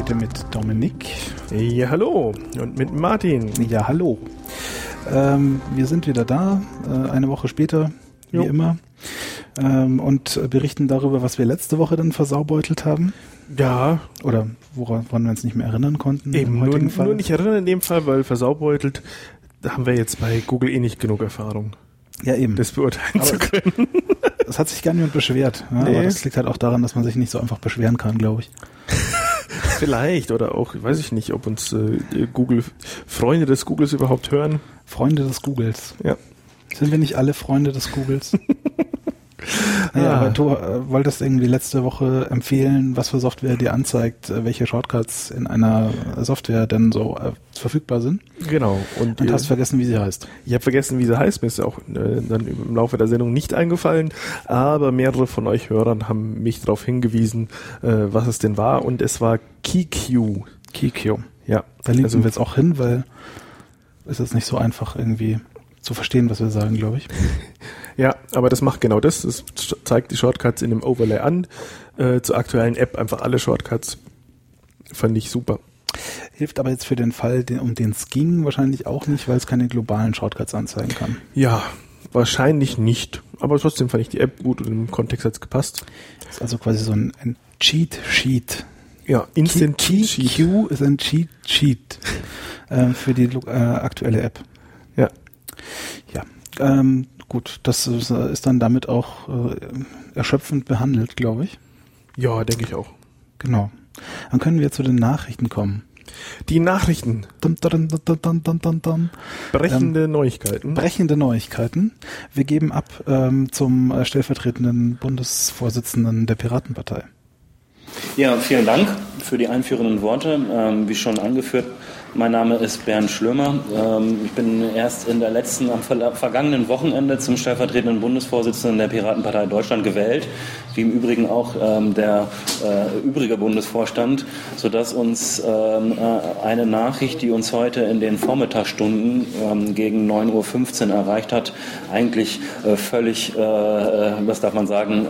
Heute mit Dominik. Ja, hallo. Und mit Martin. Ja, hallo. Wir sind wieder da, eine Woche später, wie immer, und berichten darüber, was wir letzte Woche dann versaubeutelt haben. Ja. Oder woran wir uns nicht mehr erinnern konnten. Eben, nur nicht erinnern in dem Fall, weil versaubeutelt, da haben wir jetzt bei Google eh nicht genug Erfahrung. Ja, eben. Das beurteilen zu können. Es hat sich gar niemand beschwert. Ja, nee. Aber das liegt halt auch daran, dass man sich nicht so einfach beschweren kann, glaube ich. Vielleicht, oder auch, weiß ich nicht, ob uns Freunde des Googles überhaupt hören. Freunde des Googles. Ja. Sind wir nicht alle Freunde des Googles? Naja, aber du wolltest irgendwie letzte Woche empfehlen, was für Software dir anzeigt, welche Shortcuts in einer Software denn so verfügbar sind. Genau. Und hast vergessen, wie sie heißt. Ich habe vergessen, wie sie heißt. Mir ist auch dann im Laufe der Sendung nicht eingefallen. Aber mehrere von euch Hörern haben mich darauf hingewiesen, was es denn war. Und es war KeyQ. KeyQ. Ja. Da linken wir jetzt auch hin, weil es ist nicht so einfach irgendwie zu verstehen, was wir sagen, glaube ich. Ja, aber das macht genau das. Es zeigt die Shortcuts in dem Overlay an. Zur aktuellen App einfach alle Shortcuts. Fand ich super. Hilft aber jetzt für den Fall, um den es ging, wahrscheinlich auch nicht, weil es keine globalen Shortcuts anzeigen kann. Ja, wahrscheinlich nicht. Aber trotzdem fand ich die App gut und im Kontext hat es gepasst. Das ist also quasi so ein Cheat Sheet. Ja, Instant Cheat Sheet. KeyQ ist ein Cheat Sheet für die aktuelle App. Ja. Ja, gut, das ist dann damit auch erschöpfend behandelt, glaube ich. Ja, denke ich auch. Genau. Dann können wir zu den Nachrichten kommen. Die Nachrichten. Brechende Neuigkeiten. Brechende Neuigkeiten. Wir geben ab zum stellvertretenden Bundesvorsitzenden der Piratenpartei. Ja, vielen Dank für die einführenden Worte. Wie schon angeführt, mein Name ist Bernd Schlömer. Ich bin erst am vergangenen Wochenende zum stellvertretenden Bundesvorsitzenden der Piratenpartei Deutschland gewählt, wie im Übrigen auch der übrige Bundesvorstand, sodass uns eine Nachricht, die uns heute in den Vormittagsstunden gegen 9.15 Uhr erreicht hat, eigentlich völlig, das darf man sagen,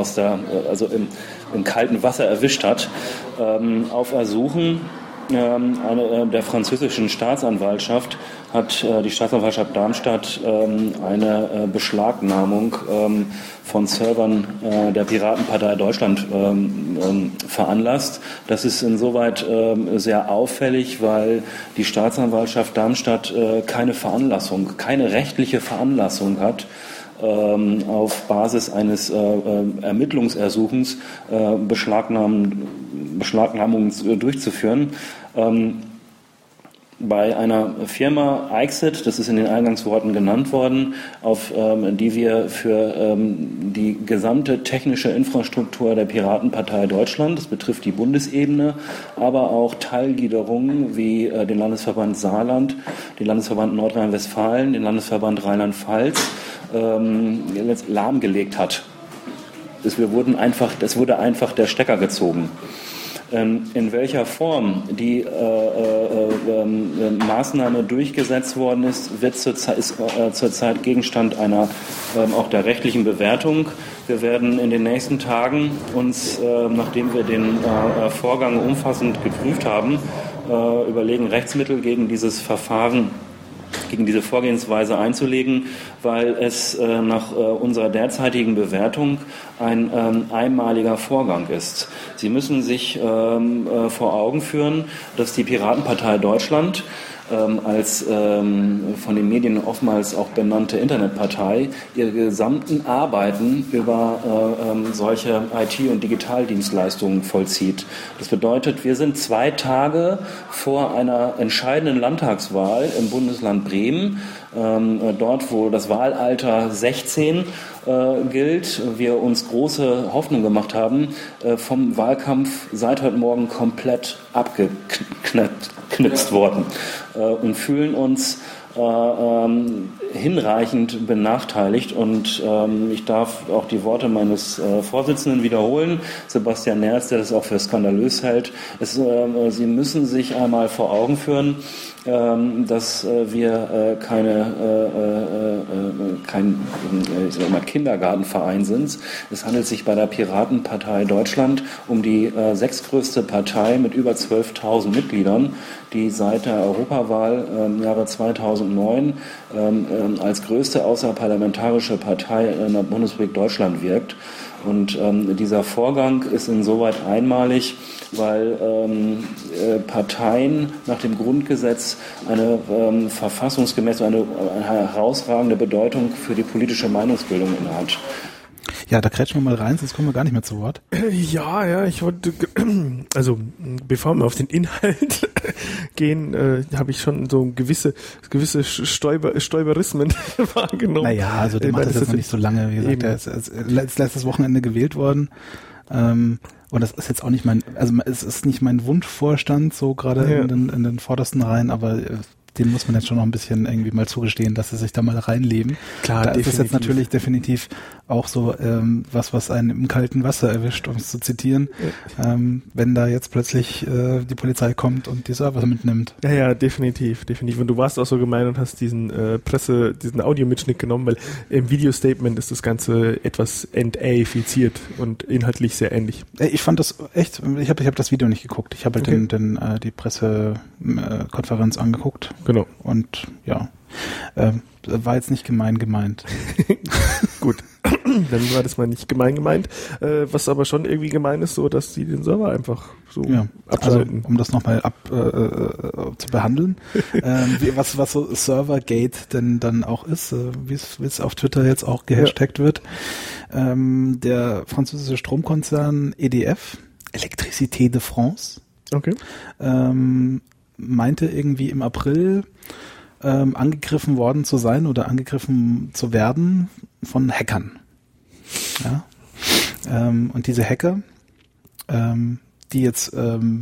im kalten Wasser erwischt hat. Auf Ersuchen der französischen Staatsanwaltschaft hat die Staatsanwaltschaft Darmstadt eine Beschlagnahmung von Servern der Piratenpartei Deutschland veranlasst. Das ist insoweit sehr auffällig, weil die Staatsanwaltschaft Darmstadt keine rechtliche Veranlassung hat, auf Basis eines Ermittlungsersuchens Beschlagnahmungen durchzuführen. Bei einer Firma Exit, das ist in den Eingangsworten genannt worden, auf die wir für die gesamte technische Infrastruktur der Piratenpartei Deutschland, das betrifft die Bundesebene, aber auch Teilgliederungen wie den Landesverband Saarland, den Landesverband Nordrhein-Westfalen, den Landesverband Rheinland-Pfalz, lahmgelegt hat. Es wurde einfach der Stecker gezogen. In welcher Form die Maßnahme durchgesetzt worden ist zurzeit Gegenstand einer auch der rechtlichen Bewertung. Wir werden in den nächsten Tagen uns, nachdem wir den Vorgang umfassend geprüft haben, überlegen, Rechtsmittel gegen dieses Verfahren, gegen diese Vorgehensweise einzulegen, weil es nach unserer derzeitigen Bewertung ein einmaliger Vorgang ist. Sie müssen sich vor Augen führen, dass die Piratenpartei Deutschland als von den Medien oftmals auch benannte Internetpartei ihre gesamten Arbeiten über solche IT- und Digitaldienstleistungen vollzieht. Das bedeutet, wir sind 2 Tage vor einer entscheidenden Landtagswahl im Bundesland Bremen, dort, wo das Wahlalter 16 gilt, wir uns große Hoffnung gemacht haben, vom Wahlkampf seit heute Morgen komplett abgeknipst worden und fühlen uns hinreichend benachteiligt. Und ich darf auch die Worte meines Vorsitzenden wiederholen, Sebastian Nerz, der das auch für skandalös hält. Sie müssen sich einmal vor Augen führen, dass wir kein Kindergartenverein sind. Es handelt sich bei der Piratenpartei Deutschland um die sechstgrößte Partei mit über 12.000 Mitgliedern, die seit der Europawahl im Jahre 2009 als größte außerparlamentarische Partei in der Bundesrepublik Deutschland wirkt. Und dieser Vorgang ist insoweit einmalig, weil Parteien nach dem Grundgesetz eine verfassungsgemäße, eine herausragende Bedeutung für die politische Meinungsbildung innehat. Ja, da kretschen wir mal rein, sonst kommen wir gar nicht mehr zu Wort. Ja, ich wollte, also bevor wir auf den Inhalt gehen, habe ich schon so gewisse Stolperismen wahrgenommen. Naja, also der macht das jetzt noch nicht so lange. Wie gesagt, er ist letztes Wochenende gewählt worden. Und das ist jetzt auch nicht es ist nicht mein Wunschvorstand, so gerade in den vordersten Reihen, aber den muss man jetzt schon noch ein bisschen irgendwie mal zugestehen, dass sie sich da mal reinleben. Klar, da ist es jetzt natürlich definitiv auch so was einen im kalten Wasser erwischt, um es zu zitieren, wenn da jetzt plötzlich die Polizei kommt und die Server mitnimmt. Ja, definitiv. Und du warst auch so gemein und hast diesen Audiomitschnitt genommen, weil im Videostatement ist das Ganze etwas entaifiziert und inhaltlich sehr ähnlich. Ich fand das echt, ich hab das Video nicht geguckt. Ich habe halt die Pressekonferenz angeguckt. Genau. Und ja, war jetzt nicht gemeint. Gut, dann war das mal nicht gemeint. Was aber schon irgendwie gemein ist, so, dass die den Server einfach so abschalten. Also, um das nochmal zu behandeln, was so Servergate denn dann auch ist, wie es auf Twitter jetzt auch gehashtagt wird. Der französische Stromkonzern EDF, Électricité de France, meinte irgendwie im April angegriffen worden zu sein oder angegriffen zu werden von Hackern. Ja? Und diese Hacker, die jetzt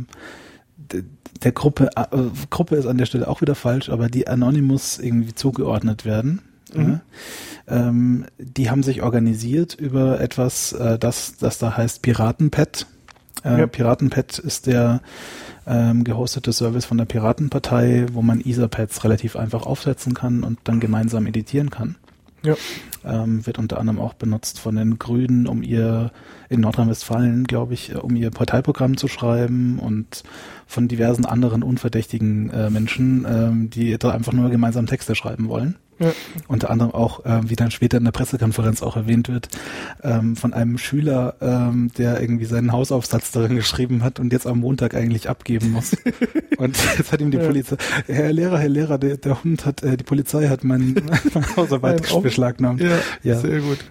der Gruppe ist an der Stelle auch wieder falsch, aber die Anonymous irgendwie zugeordnet werden. Mhm. Ja? Die haben sich organisiert über etwas, das da heißt Piratenpad. Piratenpad ist der gehostete Service von der Piratenpartei, wo man Etherpads relativ einfach aufsetzen kann und dann gemeinsam editieren kann. Ja. Wird unter anderem auch benutzt von den Grünen, in Nordrhein-Westfalen, glaube ich, um ihr Parteiprogramm zu schreiben und von diversen anderen unverdächtigen Menschen, die da einfach nur gemeinsam Texte schreiben wollen. Ja. Unter anderem auch, wie dann später in der Pressekonferenz auch erwähnt wird, von einem Schüler, der irgendwie seinen Hausaufsatz darin geschrieben hat und jetzt am Montag eigentlich abgeben muss. Und jetzt hat ihm die Polizei, Herr Lehrer, der Hund hat, die Polizei hat meine Hausarbeit beschlagnahmt. Ja, sehr gut.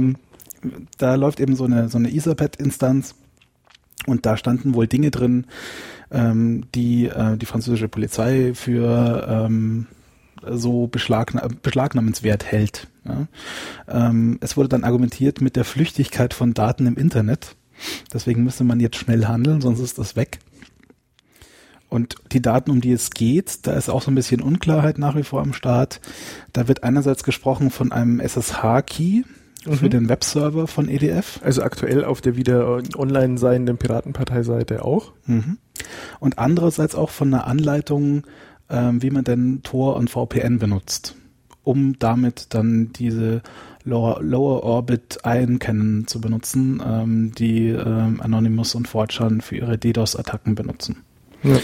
Da läuft eben so eine Etherpad-Instanz und da standen wohl Dinge drin, die französische Polizei für so beschlagnahmenswert hält. Ja. Es wurde dann argumentiert mit der Flüchtigkeit von Daten im Internet. Deswegen müsste man jetzt schnell handeln, sonst ist das weg. Und die Daten, um die es geht, da ist auch so ein bisschen Unklarheit nach wie vor am Start. Da wird einerseits gesprochen von einem SSH-Key für den Webserver von EDF. Also aktuell auf der wieder online seienden Piratenpartei-Seite auch. Mhm. Und andererseits auch von einer Anleitung, wie man denn Tor und VPN benutzt, um damit dann diese Lower Orbit Ion-Kennen zu benutzen, die Anonymous und 4chan für ihre DDoS-Attacken benutzen. Ja.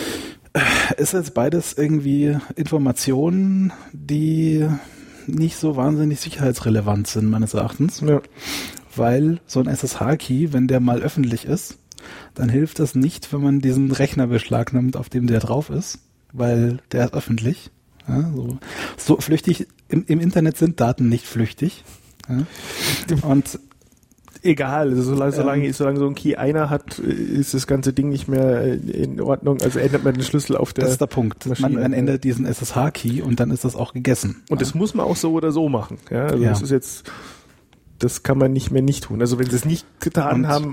Ist jetzt beides irgendwie Informationen, die nicht so wahnsinnig sicherheitsrelevant sind, meines Erachtens. Ja. Weil so ein SSH-Key, wenn der mal öffentlich ist, dann hilft das nicht, wenn man diesen Rechner beschlagnahmt, auf dem der drauf ist, weil der ist öffentlich. Ja, so flüchtig, im Internet sind Daten nicht flüchtig. Ja. Und egal, also solange so ein Key einer hat, ist das ganze Ding nicht mehr in Ordnung. Also ändert man den Schlüssel auf der. Das ist der Punkt. Man ändert diesen SSH-Key und dann ist das auch gegessen. Und das muss man auch so oder so machen. Ja, also das kann man nicht mehr nicht tun. Also wenn sie es nicht getan haben,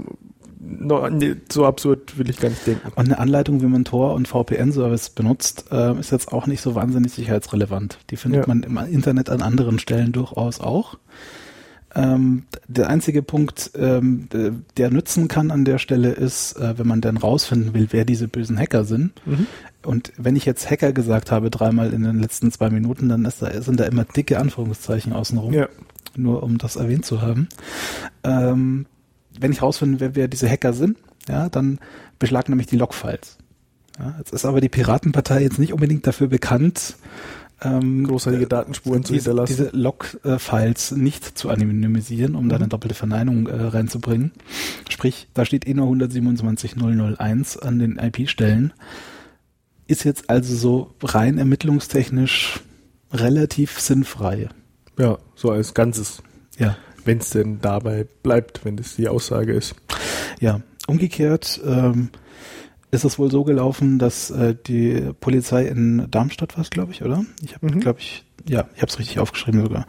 so absurd will ich gar nicht denken. Und eine Anleitung, wie man Tor und VPN-Service benutzt, ist jetzt auch nicht so wahnsinnig sicherheitsrelevant. Die findet man im Internet an anderen Stellen durchaus auch. Der einzige Punkt, der nützen kann an der Stelle ist, wenn man dann rausfinden will, wer diese bösen Hacker sind. Und wenn ich jetzt Hacker gesagt habe, 3-mal in den letzten 2 Minuten, dann sind da immer dicke Anführungszeichen außenrum. Ja. Nur um das erwähnt zu haben. Wenn ich rausfinden will, wer diese Hacker sind, ja, dann beschlagnahme ich die Logfiles. Ja, jetzt ist aber die Piratenpartei jetzt nicht unbedingt dafür bekannt, großartige Datenspuren zu hinterlassen. Diese Log-Files nicht zu anonymisieren, um da eine doppelte Verneinung reinzubringen. Sprich, da steht nur 127.001 an den IP-Stellen. Ist jetzt also so rein ermittlungstechnisch relativ sinnfrei. Ja, so als Ganzes. Ja. Wenn es denn dabei bleibt, wenn das die Aussage ist. Ja, umgekehrt ist es wohl so gelaufen, dass die Polizei in Darmstadt war es, glaube ich, oder? Ich habe, ich habe es richtig aufgeschrieben sogar.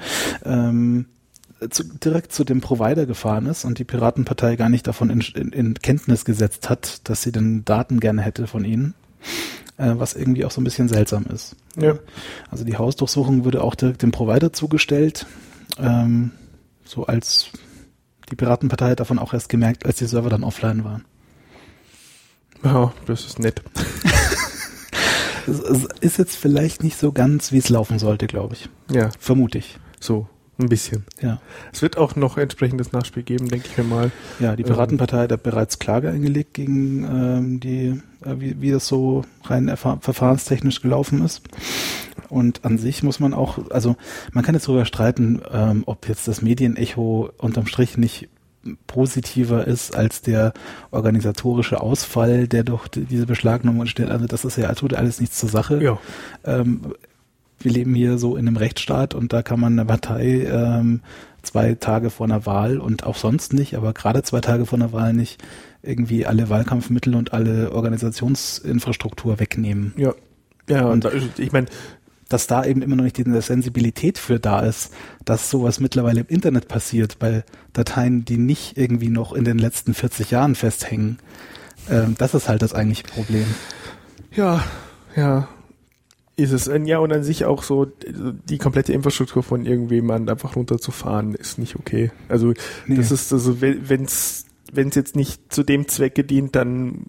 Direkt zu dem Provider gefahren ist und die Piratenpartei gar nicht davon in Kenntnis gesetzt hat, dass sie denn Daten gerne hätte von ihnen, was irgendwie auch so ein bisschen seltsam ist. Ja. Also die Hausdurchsuchung wurde auch direkt dem Provider zugestellt, so als die Piratenpartei hat davon auch erst gemerkt, als die Server dann offline waren. Ja, das ist nett. Es ist jetzt vielleicht nicht so ganz, wie es laufen sollte, glaube ich. Ja. Vermute ich. So, ein bisschen. Ja. Es wird auch noch entsprechendes Nachspiel geben, denke ich mir mal. Ja, die Piratenpartei hat bereits Klage eingelegt gegen wie das so rein verfahrenstechnisch gelaufen ist. Und an sich muss man auch, also man kann jetzt darüber streiten, ob jetzt das Medienecho unterm Strich nicht positiver ist als der organisatorische Ausfall, der durch diese Beschlagnahmung entsteht. Also das ist ja, tut alles nichts zur Sache. Ja. Wir leben hier so in einem Rechtsstaat und da kann man eine Partei 2 Tage vor einer Wahl und auch sonst nicht, aber gerade 2 Tage vor einer Wahl nicht irgendwie alle Wahlkampfmittel und alle Organisationsinfrastruktur wegnehmen. Ja. Ja, und ich meine, dass da eben immer noch nicht diese Sensibilität für da ist, dass sowas mittlerweile im Internet passiert, bei Dateien, die nicht irgendwie noch in den letzten 40 Jahren festhängen. Das ist halt das eigentliche Problem. Ja, ist es. Ja, und an sich auch so, die komplette Infrastruktur von irgendjemandem einfach runterzufahren, ist nicht okay. Also, nee. Das ist, also, wenn es jetzt nicht zu dem Zwecke dient, dann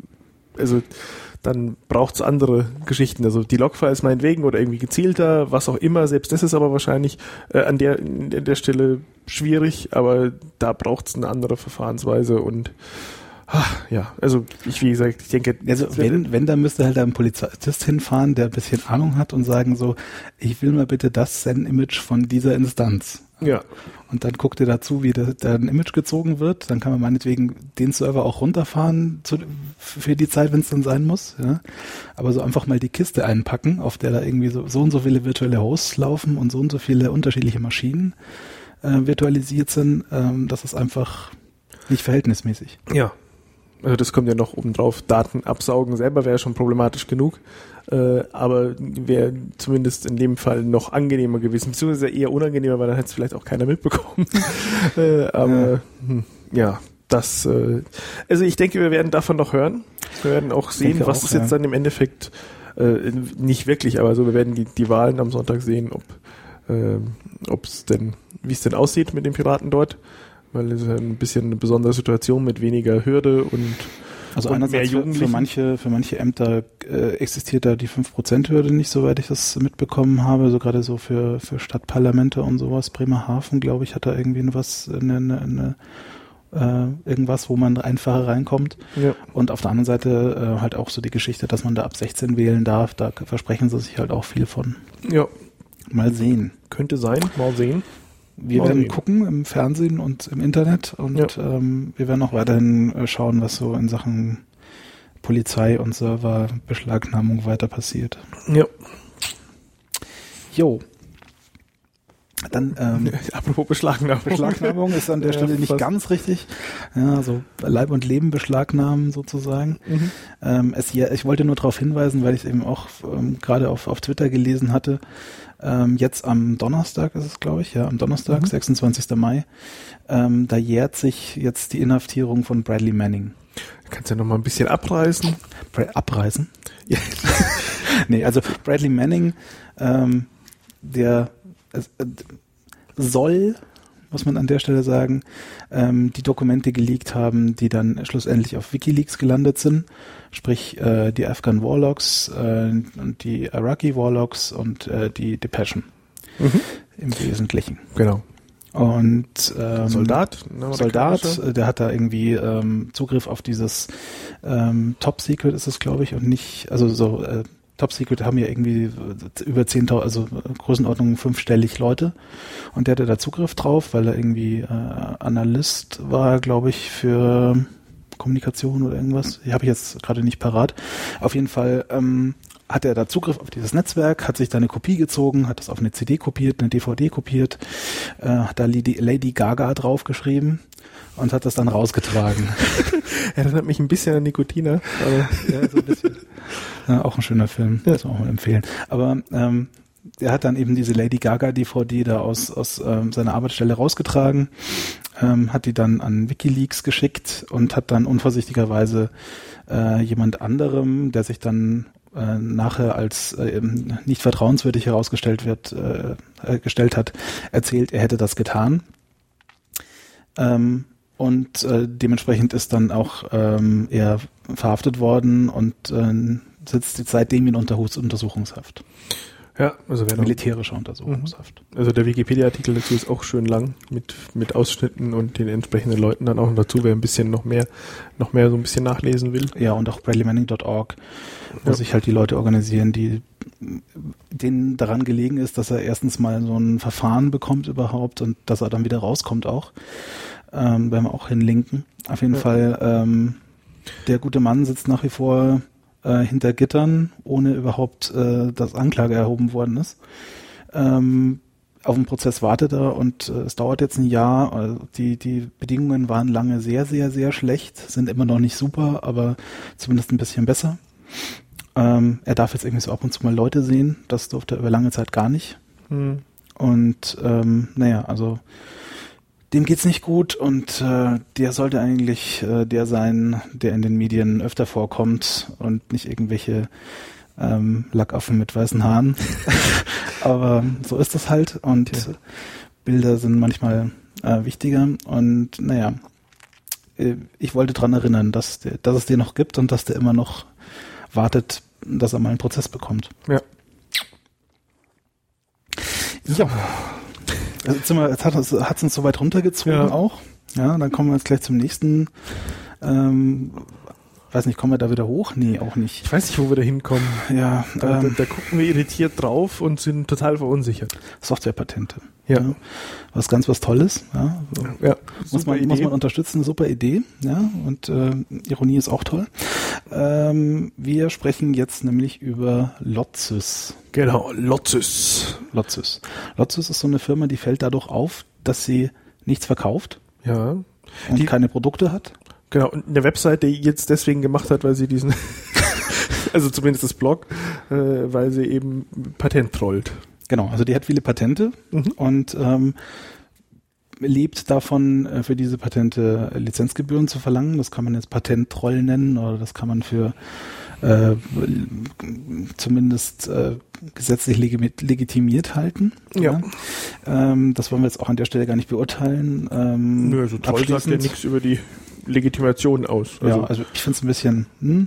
braucht es andere Geschichten. Also die Logfiles meinetwegen oder irgendwie gezielter, was auch immer. Selbst das ist aber wahrscheinlich an der Stelle schwierig, aber da braucht es eine andere Verfahrensweise und ja, also wie gesagt, ich denke... Also wenn dann müsste halt ein Polizist hinfahren, der ein bisschen Ahnung hat und sagen so, ich will mal bitte das Send-Image von dieser Instanz. Ja. Und dann guckt ihr dazu, wie da ein Image gezogen wird. Dann kann man meinetwegen den Server auch runterfahren für die Zeit, wenn es dann sein muss. Ja. Aber so einfach mal die Kiste einpacken, auf der da irgendwie so und so viele virtuelle Hosts laufen und so viele unterschiedliche Maschinen virtualisiert sind, das ist einfach nicht verhältnismäßig. Ja. Also das kommt ja noch oben drauf. Daten absaugen selber wäre schon problematisch genug, aber wäre zumindest in dem Fall noch angenehmer gewesen, beziehungsweise eher unangenehmer, weil dann hätte es vielleicht auch keiner mitbekommen. Aber ja, das, also ich denke, wir werden davon noch hören. Wir werden auch sehen, was es jetzt dann im Endeffekt, nicht wirklich, aber so, wir werden die Wahlen am Sonntag sehen, wie es denn aussieht mit den Piraten dort. Weil es ein bisschen eine besondere Situation mit weniger Hürde und also einerseits mehr Jugendlichen. Für manche Ämter existiert da die 5%-Hürde nicht, soweit ich das mitbekommen habe. So gerade so für Stadtparlamente und sowas. Bremerhaven, glaube ich, hat da irgendwie irgendwas, wo man einfacher reinkommt. Ja. Und auf der anderen Seite halt auch so die Geschichte, dass man da ab 16 wählen darf. Da versprechen sie sich halt auch viel von. Ja. Mal sehen. Könnte sein, mal sehen. Wir werden gucken im Fernsehen und im Internet und wir werden auch weiterhin schauen, was so in Sachen Polizei und Serverbeschlagnahmung weiter passiert. Ja. Jo. Dann apropos Beschlagnahmung. Beschlagnahmung ist an der Stelle nicht ganz richtig. Ja, also Leib und Leben beschlagnahmen sozusagen. Ich wollte nur darauf hinweisen, weil ich eben auch gerade auf Twitter gelesen hatte. Jetzt am Donnerstag ist es, glaube ich, am Donnerstag, 26. Mai, da jährt sich jetzt die Inhaftierung von Bradley Manning. Kannst du ja noch mal ein bisschen abreißen? Abreißen? Ja. Nee, also Bradley Manning, der soll muss man an der Stelle sagen, die Dokumente geleakt haben, die dann schlussendlich auf WikiLeaks gelandet sind. Sprich, die Afghan Warlocks, und die Iraqi Warlocks und die Depeschen. Im Wesentlichen. Genau. Und Soldat, der hat da irgendwie Zugriff auf dieses Top Secret ist es, glaube ich, und nicht, also so Top Secret haben ja irgendwie über 10.000, also Größenordnung 5-stellig Leute, und der hatte da Zugriff drauf, weil er irgendwie Analyst war, glaube ich, für Kommunikation oder irgendwas. Die habe ich jetzt gerade nicht parat. Auf jeden Fall hat er da Zugriff auf dieses Netzwerk, hat sich da eine Kopie gezogen, hat das auf eine CD kopiert, eine DVD kopiert, hat da Lady Gaga draufgeschrieben und hat das dann rausgetragen. Erinnert mich ein bisschen an Nikotina. Aber ja, so ein bisschen. Ja, auch ein schöner Film, muss man auch mal empfehlen. Aber er hat dann eben diese Lady Gaga DVD da aus seiner Arbeitsstelle rausgetragen, hat die dann an WikiLeaks geschickt und hat dann unvorsichtigerweise jemand anderem, der sich dann nachher als nicht vertrauenswürdig herausgestellt gestellt hat, erzählt, er hätte das getan. Und dementsprechend ist dann auch er verhaftet worden und sitzt seitdem in Untersuchungshaft. Ja, also militärischer Untersuchungshaft. Also der Wikipedia-Artikel dazu ist auch schön lang mit Ausschnitten und den entsprechenden Leuten dann auch dazu, wer ein bisschen noch mehr so ein bisschen nachlesen will. Ja, und auch bradleymanning.org, wo sich halt die Leute organisieren, denen daran gelegen ist, dass er erstens mal so ein Verfahren bekommt überhaupt und dass er dann wieder rauskommt auch. Werden wir auch hinlinken. Auf jeden Fall, der gute Mann sitzt nach wie vor hinter Gittern, ohne überhaupt, dass Anklage erhoben worden ist. Auf den Prozess wartet er und es dauert jetzt ein Jahr. Die Bedingungen waren lange sehr, sehr, sehr schlecht, sind immer noch nicht super, aber zumindest ein bisschen besser. Er darf jetzt irgendwie so ab und zu mal Leute sehen, das durfte er über lange Zeit gar nicht. Und also dem geht's nicht gut und der sollte eigentlich der sein, der in den Medien öfter vorkommt und nicht irgendwelche Lackaffen mit weißen Haaren. Aber so ist das halt und Bilder sind manchmal wichtiger und ich wollte dran erinnern, dass es den noch gibt und dass der immer noch wartet, dass er mal einen Prozess bekommt. Ja. Ja. Jetzt hat es uns so weit runtergezogen auch. Ja, dann kommen wir jetzt gleich zum nächsten. Weiß nicht, kommen wir da wieder hoch? Nee, auch nicht. Ich weiß nicht, wo wir da hinkommen. Ja, da gucken wir irritiert drauf und sind total verunsichert. Softwarepatente. Ja. Was Tolles. Ja, so. Muss man unterstützen, super Idee. Ja, und Ironie ist auch toll. Wir sprechen jetzt nämlich über Lotsys. Genau, Lotsys. Lotsys ist so eine Firma, die fällt dadurch auf, dass sie nichts verkauft. Ja. Und keine Produkte hat. Genau, und eine Website, die jetzt deswegen gemacht hat, weil sie diesen, also zumindest das Blog, weil sie eben Patent trollt. Genau, also die hat viele Patente und lebt davon, für diese Patente Lizenzgebühren zu verlangen. Das kann man jetzt Patenttroll nennen oder das kann man für zumindest gesetzlich legitimiert halten. Ja. Das wollen wir jetzt auch an der Stelle gar nicht beurteilen. Nö, also Troll sagt ja nichts über die Legitimation aus. Also ich finde es ein bisschen,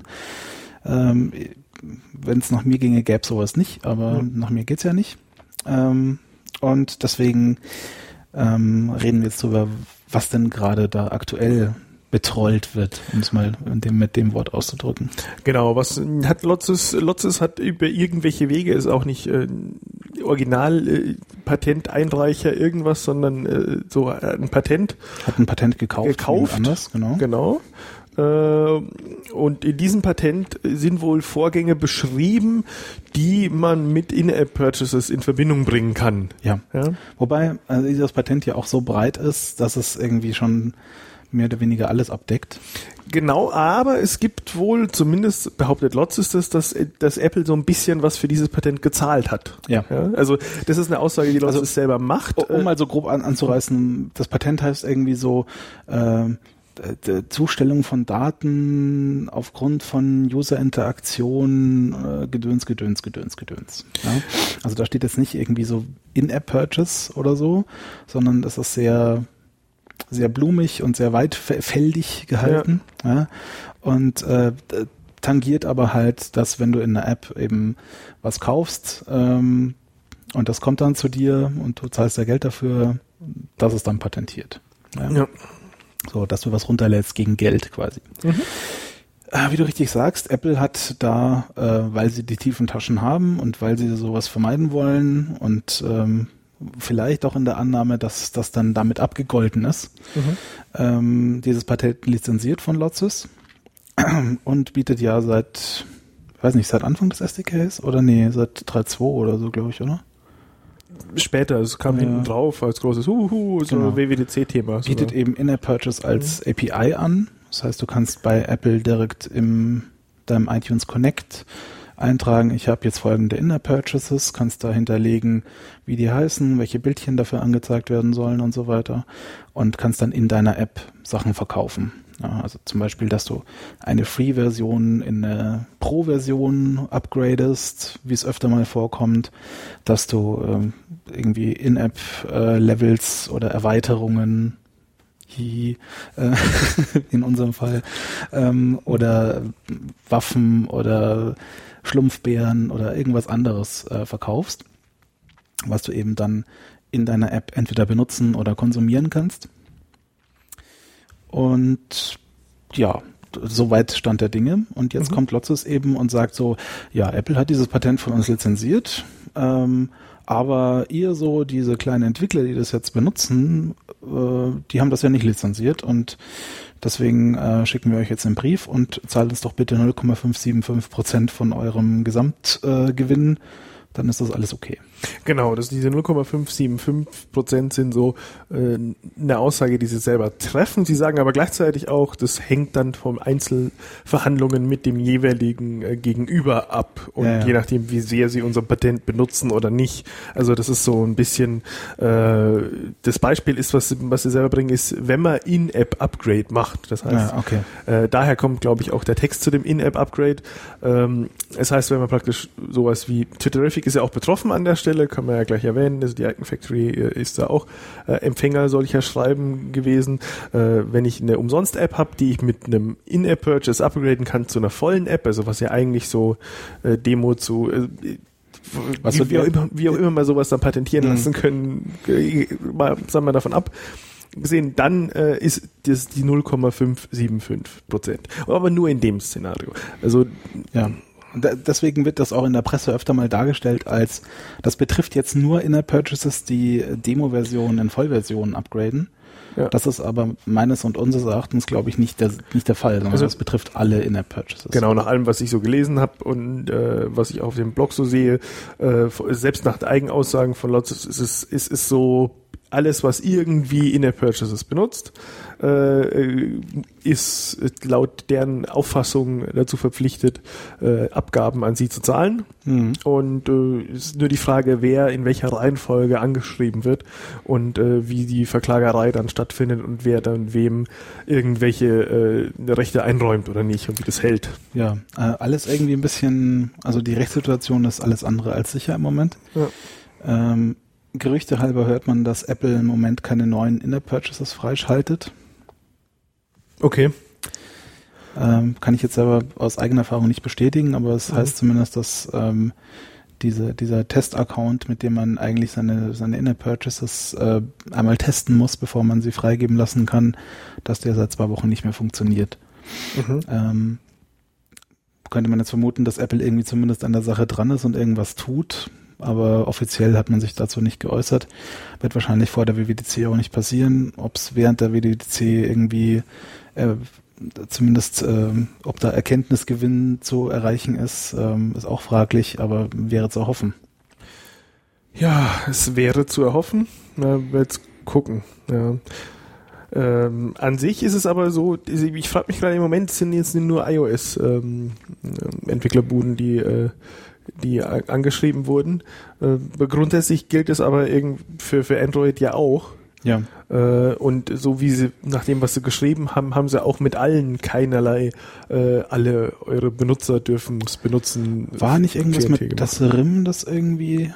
wenn es nach mir ginge, gäbe es sowas nicht, aber nach mir geht's ja nicht. Und deswegen reden wir jetzt darüber, was denn gerade da aktuell betrollt wird, um es mal mit dem Wort auszudrücken. Genau, was hat Lotsys hat über irgendwelche Wege, ist auch nicht Original Patenteinreicher irgendwas, sondern so ein Patent. Hat ein Patent gekauft. Anders, genau. Und in diesem Patent sind wohl Vorgänge beschrieben, die man mit In-App-Purchases in Verbindung bringen kann. Ja. Wobei dieses Patent ja auch so breit ist, dass es irgendwie schon mehr oder weniger alles abdeckt. Genau, aber es gibt wohl, zumindest behauptet Lotsys dass Apple so ein bisschen was für dieses Patent gezahlt hat. Ja. Also das ist eine Aussage, die Lotsys selber macht. Um mal so grob anzureißen, das Patent heißt irgendwie so Zustellung von Daten aufgrund von User-Interaktion, Gedöns. Ja? Also da steht jetzt nicht irgendwie so In-App-Purchase oder so, sondern das ist sehr, sehr blumig und sehr weitfältig gehalten. Ja? Und tangiert aber halt, dass wenn du in einer App eben was kaufst und das kommt dann zu dir und du zahlst ja Geld dafür, das ist dann patentiert. Ja. So, dass du was runterlädst gegen Geld quasi. Wie du richtig sagst, Apple hat da, weil sie die tiefen Taschen haben und weil sie sowas vermeiden wollen und vielleicht auch in der Annahme, dass das dann damit abgegolten ist, dieses Patent lizenziert von Lotus und bietet ja seit Anfang des SDKs oder nee, seit 3.2 oder so, glaube ich, oder? Später, es kam hinten drauf als großes genau. WWDC-Thema. Bietet eben In-App-Purchase als API an. Das heißt, du kannst bei Apple direkt in deinem iTunes Connect eintragen, ich habe jetzt folgende In-App-Purchases, kannst da hinterlegen, wie die heißen, welche Bildchen dafür angezeigt werden sollen und so weiter und kannst dann in deiner App Sachen verkaufen. Ja, also zum Beispiel, dass du eine Free-Version in eine Pro-Version upgradest, wie es öfter mal vorkommt, dass du irgendwie In-App-Levels oder Erweiterungen in unserem Fall oder Waffen oder Schlumpfbären oder irgendwas anderes verkaufst, was du eben dann in deiner App entweder benutzen oder konsumieren kannst. Und ja, soweit Stand der Dinge. Und jetzt kommt Lotus eben und sagt so, ja, Apple hat dieses Patent von uns lizenziert, aber ihr so, diese kleinen Entwickler, die das jetzt benutzen, die haben das ja nicht lizenziert und deswegen schicken wir euch jetzt einen Brief und zahlt uns doch bitte 0,575% von eurem Gesamtgewinn, dann ist das alles okay. Genau, diese 0,575% sind so eine Aussage, die sie selber treffen. Sie sagen aber gleichzeitig auch, das hängt dann von Einzelverhandlungen mit dem jeweiligen Gegenüber ab und je nachdem, wie sehr sie unser Patent benutzen oder nicht. Also das ist so ein bisschen, das Beispiel ist, was sie selber bringen, ist, wenn man In-App-Upgrade macht. Das heißt, daher kommt, glaube ich, auch der Text zu dem In-App-Upgrade. Das heißt, wenn man praktisch sowas wie Twitterific ist ja auch betroffen an der Stelle, kann man ja gleich erwähnen, also die Icon Factory ist da auch Empfänger solcher Schreiben gewesen. Wenn ich eine Umsonst-App habe, die ich mit einem In-App-Purchase upgraden kann zu einer vollen App, also was ja eigentlich so Demo zu wie auch immer mal sowas dann patentieren lassen können, sagen wir davon ab, gesehen, dann ist das die 0,575%. Aber nur in dem Szenario. Also ja. Deswegen wird das auch in der Presse öfter mal dargestellt als, das betrifft jetzt nur In-App-Purchases, die Demo-Versionen in Vollversionen upgraden. Ja. Das ist aber meines und unseres Erachtens, glaube ich, nicht der Fall, sondern das betrifft alle In-App-Purchases. Genau, nach allem, was ich so gelesen habe und was ich auf dem Blog so sehe, selbst nach Eigenaussagen von Lotus ist es so, alles, was irgendwie In-App-Purchases benutzt, ist laut deren Auffassung dazu verpflichtet, Abgaben an sie zu zahlen. Und ist nur die Frage, wer in welcher Reihenfolge angeschrieben wird und wie die Verklagerei dann stattfindet und wer dann wem irgendwelche Rechte einräumt oder nicht und wie das hält. Ja, alles irgendwie ein bisschen, also die Rechtssituation ist alles andere als sicher im Moment. Ja. Gerüchte halber hört man, dass Apple im Moment keine neuen In-App-Purchases freischaltet. Okay. Kann ich jetzt selber aus eigener Erfahrung nicht bestätigen, aber es heißt zumindest, dass dieser Test-Account, mit dem man eigentlich seine In-App-Purchases einmal testen muss, bevor man sie freigeben lassen kann, dass der seit 2 Wochen nicht mehr funktioniert. Könnte man jetzt vermuten, dass Apple irgendwie zumindest an der Sache dran ist und irgendwas tut, aber offiziell hat man sich dazu nicht geäußert. Wird wahrscheinlich vor der WWDC auch nicht passieren. Ob es während der WWDC irgendwie zumindest, ob da Erkenntnisgewinn zu erreichen ist, ist auch fraglich, aber wäre zu erhoffen. Ja, es wäre zu erhoffen. Jetzt gucken. Ja. An sich ist es aber so, ich frage mich gerade im Moment, sind jetzt nur iOS-Entwicklerbuden, die angeschrieben wurden. Grundsätzlich gilt es aber für Android ja auch. Ja. Und so wie sie, nach dem, was sie geschrieben haben, haben sie auch mit allen keinerlei, alle eure Benutzer dürfen es benutzen. War nicht irgendwas TNT mit das RIM, das irgendwie...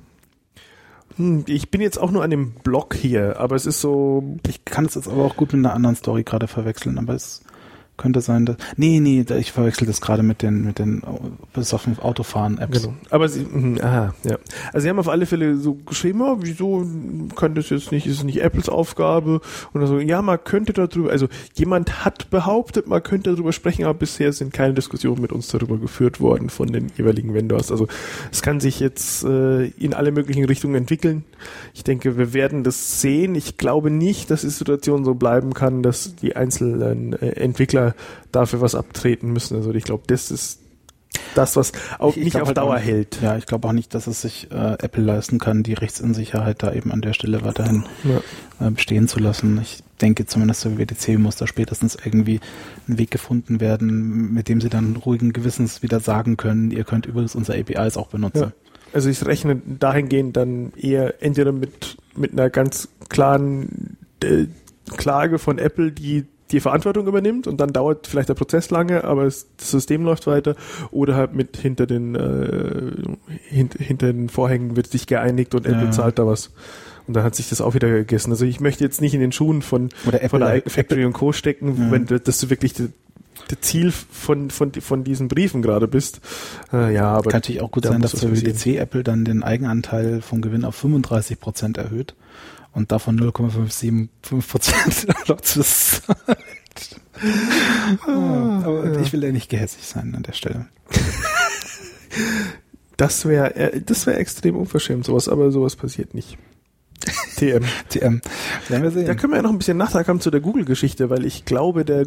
Ich bin jetzt auch nur an dem Blog hier, aber es ist so... Ich kann es jetzt aber auch gut mit einer anderen Story gerade verwechseln, aber es könnte sein, dass... Nee, ich verwechsel das gerade mit den besoffen Autofahren-Apps. Genau. Aber sie, ja. Also sie haben auf alle Fälle so geschrieben, oh, wieso kann das jetzt nicht, ist es nicht Apples Aufgabe? Und so, ja, man könnte darüber, also jemand hat behauptet, man könnte darüber sprechen, aber bisher sind keine Diskussionen mit uns darüber geführt worden von den jeweiligen Vendors. Also es kann sich jetzt in alle möglichen Richtungen entwickeln. Ich denke, wir werden das sehen. Ich glaube nicht, dass die Situation so bleiben kann, dass die einzelnen Entwickler dafür was abtreten müssen. Also ich glaube, das ist das, was auch nicht auf Dauer hält. Ja, ich glaube auch nicht, dass es sich Apple leisten kann, die Rechtsunsicherheit da eben an der Stelle weiterhin bestehen zu lassen. Ich denke zumindest zur WWDC muss da spätestens irgendwie ein Weg gefunden werden, mit dem sie dann ruhigen Gewissens wieder sagen können, ihr könnt übrigens unsere APIs auch benutzen. Ja. Also ich rechne dahingehend dann eher entweder mit einer ganz klaren Klage von Apple, die Verantwortung übernimmt und dann dauert vielleicht der Prozess lange, aber das System läuft weiter, oder halt mit hinter den Vorhängen wird sich geeinigt und Apple zahlt da was. Und dann hat sich das auch wieder gegessen. Also ich möchte jetzt nicht in den Schuhen von der Factory und Co. stecken, wenn du wirklich das Ziel von diesen Briefen gerade bist. Aber kann natürlich auch gut sein, dass zur WWDC Apple dann den Eigenanteil vom Gewinn auf 35% erhöht. Und davon 0,575% Lotzes. Aber ich will ja nicht gehässig sein an der Stelle. Das wäre extrem unverschämt, aber sowas passiert nicht. TM. Werden wir sehen. Da können wir ja noch ein bisschen Nachtrag haben zu der Google-Geschichte, weil ich glaube, der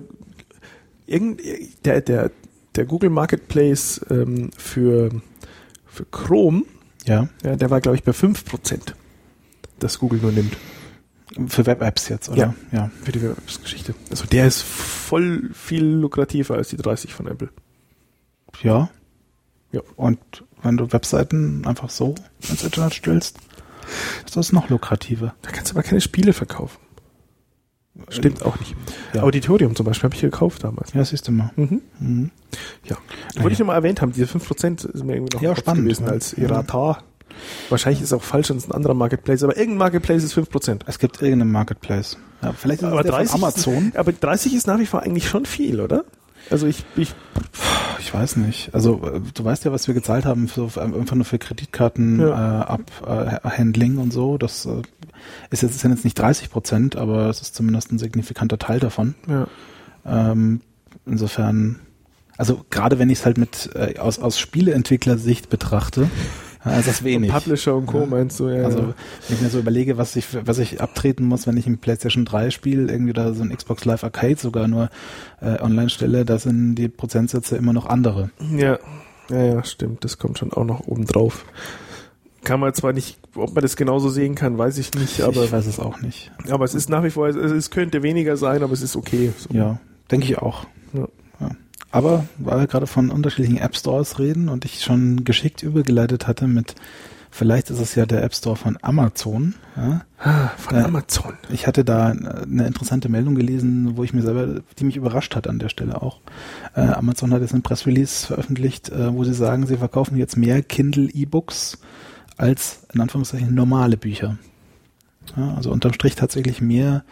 Google Marketplace für Chrome, der war, glaube ich, bei 5%. Das Google nur nimmt. Für Web-Apps jetzt, oder? Ja, für die Web-Apps-Geschichte. Also der ist voll viel lukrativer als die 30 von Apple. Ja. Und wenn du Webseiten einfach so ins Internet stellst, ist das noch lukrativer. Da kannst du aber keine Spiele verkaufen. Stimmt auch nicht. Ja. Auditorium zum Beispiel habe ich gekauft damals. Ja, siehst du mal. Ja. Wollte ich noch mal erwähnt haben, diese 5% ist mir irgendwie noch spannend gewesen als Irata. Wahrscheinlich ist es auch falsch, und es ist ein anderer Marketplace, aber irgendein Marketplace ist 5%. Es gibt irgendeinen Marketplace. Ja, vielleicht ist es der von Amazon. Aber 30 ist nach wie vor eigentlich schon viel, oder? Also ich weiß nicht. Also du weißt ja, was wir gezahlt haben einfach nur für Kreditkarten Handling und so. Das sind jetzt nicht 30%, aber es ist zumindest ein signifikanter Teil davon. Ja. Insofern, also gerade wenn ich es halt mit aus Spieleentwicklersicht betrachte, also das ist wenig. Und Publisher und Co. meinst du, ja. Also wenn ich mir so überlege, was ich abtreten muss, wenn ich ein PlayStation 3 Spiel irgendwie da so ein Xbox Live Arcade sogar nur online stelle, da sind die Prozentsätze immer noch andere. Ja, stimmt. Das kommt schon auch noch oben drauf. Kann man zwar nicht, ob man das genauso sehen kann, weiß ich nicht. Aber ich weiß es auch nicht. Aber es ist nach wie vor, es könnte weniger sein, aber es ist okay. So. Ja, denke ich auch. Ja. Aber weil wir gerade von unterschiedlichen App Stores reden und ich schon geschickt übergeleitet hatte mit, vielleicht ist es ja der App Store von Amazon. Ja? Von Amazon. Ich hatte da eine interessante Meldung gelesen, die mich überrascht hat an der Stelle auch. Amazon hat jetzt ein Pressrelease veröffentlicht, wo sie sagen, sie verkaufen jetzt mehr Kindle E-Books als, in Anführungszeichen, normale Bücher. Ja, also unterm Strich tatsächlich mehr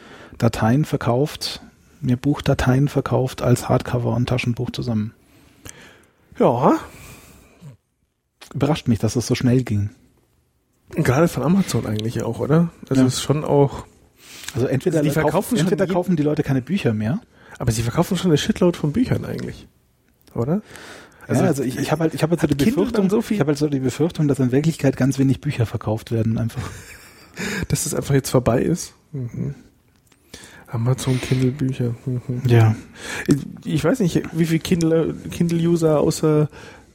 Buchdateien verkauft als Hardcover und Taschenbuch zusammen. Ja. Überrascht mich, dass es so schnell ging. Gerade von Amazon eigentlich auch, oder? Das ist schon auch... Also entweder kaufen die Leute keine Bücher mehr. Aber sie verkaufen schon eine Shitload von Büchern eigentlich, oder? Also ich habe halt so die Befürchtung, dass in Wirklichkeit ganz wenig Bücher verkauft werden einfach. Dass das einfach jetzt vorbei ist. Amazon Kindle Bücher. Ja. Ich weiß nicht, wie viele Kindle-User außer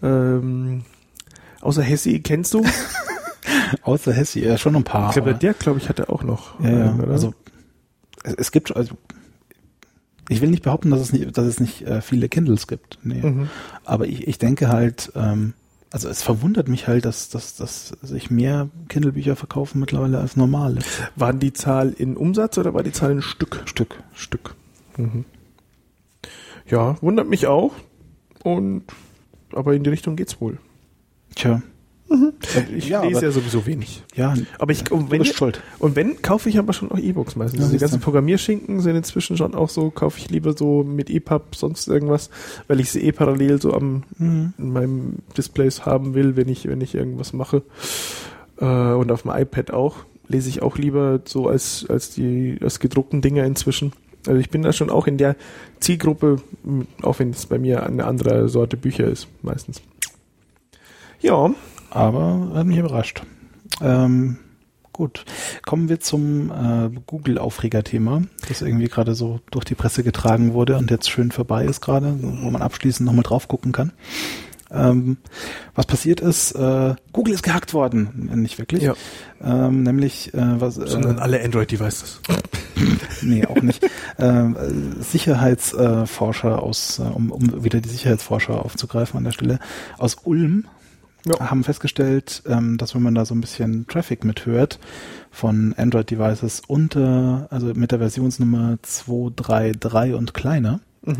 Hessi kennst du? Außer Hessi, ja, schon ein paar. Ich glaube, der hat er auch noch. Ja, oder? Also es gibt, also ich will nicht behaupten, dass es nicht viele Kindles gibt. Nee. Aber ich denke halt, Also es verwundert mich halt, dass sich mehr Kindle-Bücher verkaufen mittlerweile als normal. War die Zahl in Umsatz oder war die Zahl in Stück? Stück. Mhm. Ja, wundert mich auch. Aber in die Richtung geht's wohl. Tja. Ich lese ja sowieso wenig. Ja, aber du bist schuld. Und wenn, kaufe ich aber schon auch E-Books meistens. Ja, die ganzen Programmierschinken sind inzwischen schon auch so, kaufe ich lieber so mit EPUB sonst irgendwas, weil ich sie parallel so in meinem Displays haben will, wenn ich irgendwas mache. Und auf dem iPad auch. Lese ich auch lieber so als gedruckten Dinger inzwischen. Also ich bin da schon auch in der Zielgruppe, auch wenn es bei mir eine andere Sorte Bücher ist, meistens. Ja. Aber hat mich überrascht. Gut, kommen wir zum Google-Aufreger-Thema, das irgendwie gerade so durch die Presse getragen wurde und jetzt schön vorbei ist gerade, wo man abschließend nochmal drauf gucken kann. Was passiert ist, Google ist gehackt worden, nicht wirklich. Ja. Nämlich sondern alle Android-Devices. Nee, auch nicht. Sicherheitsforscher um wieder die Sicherheitsforscher aufzugreifen an der Stelle, aus Ulm haben festgestellt, dass wenn man da so ein bisschen Traffic mithört von Android-Devices also mit der Versionsnummer 233 und kleiner,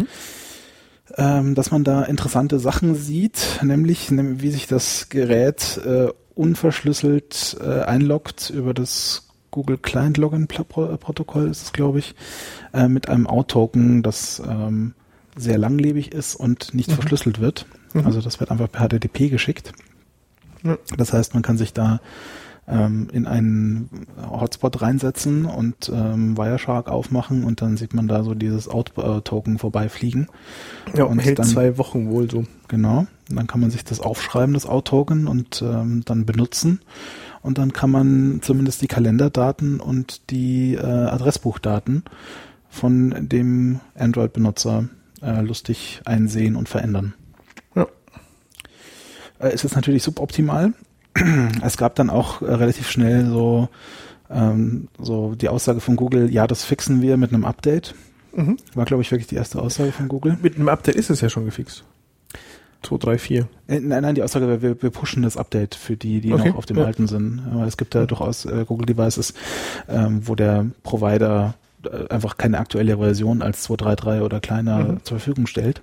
dass man da interessante Sachen sieht, nämlich wie sich das Gerät unverschlüsselt einloggt über das Google Client Login Protokoll ist es, glaube ich, mit einem Auth-Token, das sehr langlebig ist und nicht verschlüsselt wird. Also das wird einfach per HTTP geschickt. Das heißt, man kann sich da in einen Hotspot reinsetzen und Wireshark aufmachen und dann sieht man da so dieses Auth-Token vorbeifliegen. Ja, und hält dann 2 Wochen wohl so. Genau. Und dann kann man sich das aufschreiben, das Auth-Token, und dann benutzen. Und dann kann man zumindest die Kalenderdaten und die Adressbuchdaten von dem Android-Benutzer lustig einsehen und verändern. Ja. Es ist natürlich suboptimal. Es gab dann auch relativ schnell so die Aussage von Google, ja, das fixen wir mit einem Update. War, glaube ich, wirklich die erste Aussage von Google. Mit einem Update ist es ja schon gefixt. 2.3.4. Nein, die Aussage wäre, wir pushen das Update für die noch auf dem alten sind. Aber es gibt ja durchaus Google Devices, wo der Provider einfach keine aktuelle Version als 2.3.3 oder kleiner zur Verfügung stellt.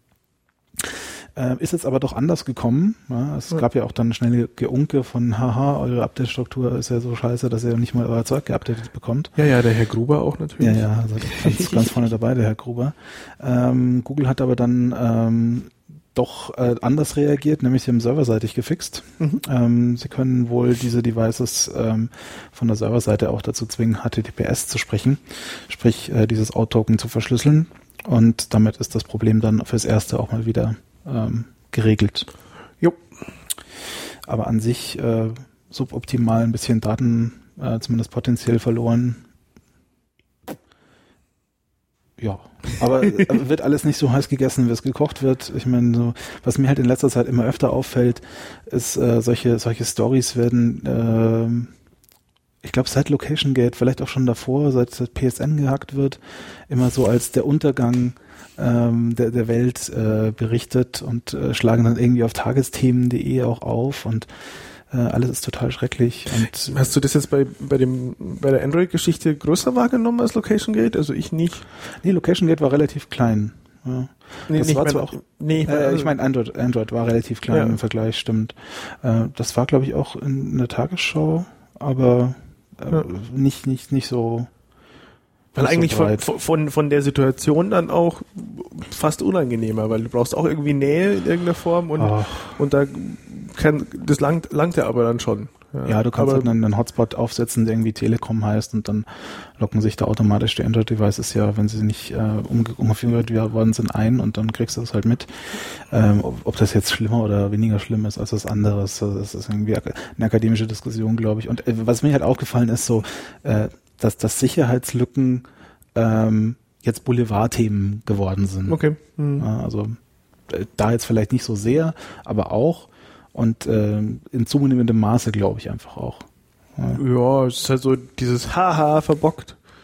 Ist jetzt aber doch anders gekommen. Ja, es gab ja auch dann schnelle Geunke von, haha, eure Update-Struktur ist ja so scheiße, dass ihr nicht mal euer Zeug geupdatet bekommt. Ja, der Herr Gruber auch natürlich. Ja, also ganz vorne dabei, der Herr Gruber. Google hat aber dann doch anders reagiert, nämlich sie haben serverseitig gefixt. Sie können wohl diese Devices von der Serverseite auch dazu zwingen, HTTPS zu sprechen, sprich dieses Auth-Token zu verschlüsseln, und damit ist das Problem dann fürs Erste auch mal wieder geregelt. Jo. Aber an sich suboptimal, ein bisschen Daten zumindest potenziell verloren. Ja, aber wird alles nicht so heiß gegessen, wie es gekocht wird. Ich meine, so, was mir halt in letzter Zeit immer öfter auffällt, ist, solche Stories werden, ich glaube, seit Location Gate, vielleicht auch schon davor, seit PSN gehackt wird, immer so als der Untergang der Welt berichtet und schlagen dann irgendwie auf tagesthemen.de auch auf, und alles ist total schrecklich. Und hast du das jetzt bei der Android-Geschichte größer wahrgenommen als Location Gate? Also ich nicht. Nee, Location Gate war relativ klein. Ja. Ich meine, Android war relativ klein im Vergleich, stimmt. Das war, glaube ich, auch in der Tagesschau, aber nicht so. Weil eigentlich von der Situation dann auch fast unangenehmer, weil du brauchst auch irgendwie Nähe in irgendeiner Form und das langt ja aber dann schon. Ja, du kannst halt einen Hotspot aufsetzen, der irgendwie Telekom heißt, und dann locken sich da automatisch die Android-Devices, ja, wenn sie nicht umgeführt worden sind, ein, und dann kriegst du das halt mit. Ob das jetzt schlimmer oder weniger schlimm ist als was anderes, das ist irgendwie eine akademische Diskussion, glaube ich. Und was mir halt aufgefallen ist, so, dass Sicherheitslücken jetzt Boulevardthemen geworden sind. Okay. Also da jetzt vielleicht nicht so sehr, aber auch, und in zunehmendem Maße, glaube ich, einfach auch. Ja, es ist halt so dieses Haha verbockt.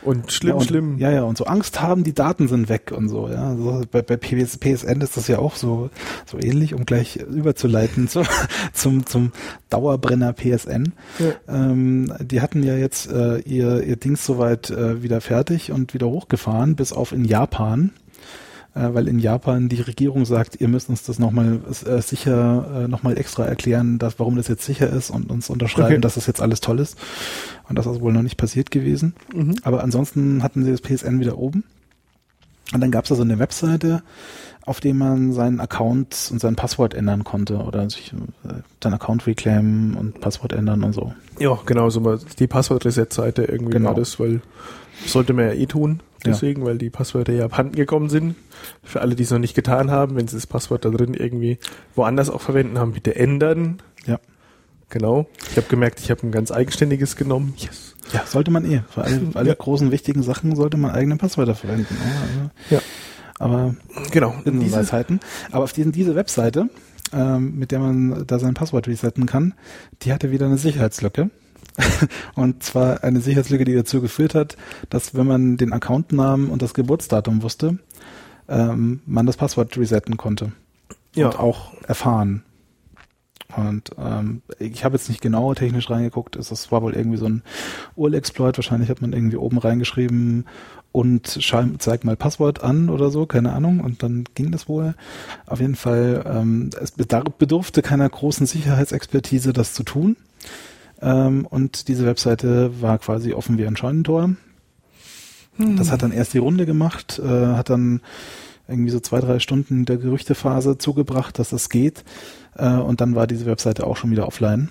Und schlimm. Ja, und so Angst haben, die Daten sind weg und so, ja. So, bei PSN ist das ja auch so ähnlich, um gleich überzuleiten zum Dauerbrenner PSN. Ja. Die hatten ja jetzt ihr Dings soweit wieder fertig und wieder hochgefahren, bis auf in Japan. Weil in Japan die Regierung sagt, ihr müsst uns das nochmal sicher nochmal extra erklären, warum das jetzt sicher ist und uns unterschreiben, dass das jetzt alles toll ist. Und das ist wohl noch nicht passiert gewesen. Mhm. Aber ansonsten hatten sie das PSN wieder oben. Und dann gab es da so eine Webseite, auf der man seinen Account und sein Passwort ändern konnte oder sich seinen Account reclaimen und Passwort ändern und so. Ja, genau, so mal die Passwort-Reset-Seite irgendwie war das, weil das sollte man ja eh tun. Deswegen, weil die Passwörter ja abhanden gekommen sind. Für alle, die es noch nicht getan haben, wenn sie das Passwort da drin irgendwie woanders auch verwenden haben, bitte ändern. Ja. Genau. Ich habe gemerkt, ich habe ein ganz eigenständiges genommen. Yes. Ja, sollte man Für alle großen, wichtigen Sachen sollte man eigene Passwörter verwenden. Ja. Aber genau. In diesen Zeiten. Aber auf diese Webseite, mit der man da sein Passwort resetten kann, die hatte wieder eine Sicherheitslücke. Und zwar eine Sicherheitslücke, die dazu geführt hat, dass wenn man den Accountnamen und das Geburtsdatum wusste, man das Passwort resetten konnte. Ja. Und auch erfahren. Und ich habe jetzt nicht genau technisch reingeguckt, das war wohl irgendwie so ein URL-Exploit, wahrscheinlich hat man irgendwie oben reingeschrieben und zeig mal Passwort an oder so, keine Ahnung, und dann ging das wohl. Auf jeden Fall, es bedurfte keiner großen Sicherheitsexpertise, das zu tun. Und diese Webseite war quasi offen wie ein Scheunentor. Das hat dann erst die Runde gemacht, hat dann irgendwie so 2-3 Stunden der Gerüchtephase zugebracht, dass das geht. Und dann war diese Webseite auch schon wieder offline.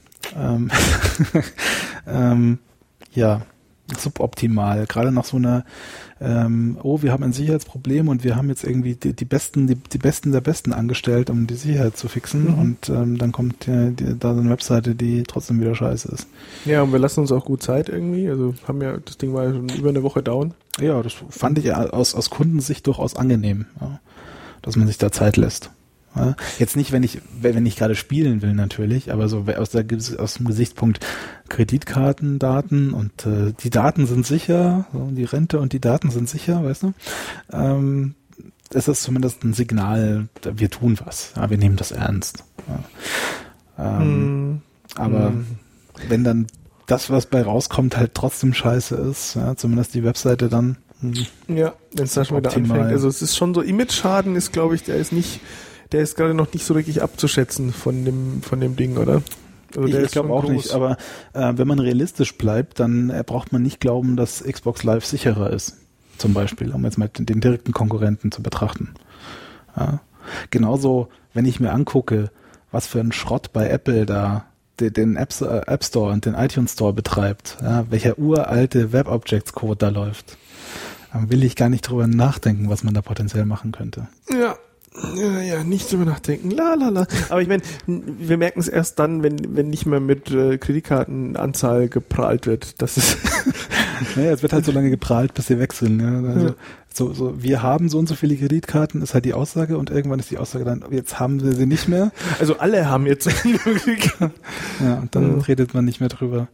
Ja, suboptimal. Gerade nach so einer wir haben ein Sicherheitsproblem und wir haben jetzt irgendwie die Besten der Besten angestellt, um die Sicherheit zu fixen. Und dann kommt da so eine Webseite, die trotzdem wieder scheiße ist. Ja, und wir lassen uns auch gut Zeit irgendwie. Also das Ding war schon über eine Woche down. Ja, das fand ich aus Kundensicht durchaus angenehm, ja, dass man sich da Zeit lässt. Ja, jetzt nicht, wenn ich gerade spielen will natürlich, aber so aus dem Gesichtspunkt Kreditkartendaten und die Daten sind sicher, so, die Rente und die Daten sind sicher, weißt du? Es ist zumindest ein Signal, wir tun was, ja, wir nehmen das ernst. Ja. Aber wenn dann das, was bei rauskommt, halt trotzdem scheiße ist, ja, zumindest die Webseite dann. Ja, wenn es da schon wieder anfängt. Also es ist schon so, Image-Schaden ist, glaube ich, der ist gerade noch nicht so richtig abzuschätzen von dem Ding, oder? Also ich glaube auch nicht, aber wenn man realistisch bleibt, dann braucht man nicht glauben, dass Xbox Live sicherer ist, zum Beispiel, um jetzt mal den direkten Konkurrenten zu betrachten. Ja. Genauso, wenn ich mir angucke, was für ein Schrott bei Apple da den App Store und den iTunes Store betreibt, ja, welcher uralte Web-Objects-Code da läuft, dann will ich gar nicht drüber nachdenken, was man da potenziell machen könnte. Ja, nicht drüber nachdenken. Aber ich meine, wir merken es erst dann, wenn nicht mehr mit Kreditkartenanzahl geprahlt wird. Das ist naja, es wird halt so lange geprahlt, bis sie weg sind. Ja. Also, so, wir haben so und so viele Kreditkarten, ist halt die Aussage, und irgendwann ist die Aussage dann, jetzt haben wir sie nicht mehr. Also alle haben jetzt Kreditkarten. Ja, und dann redet man nicht mehr drüber.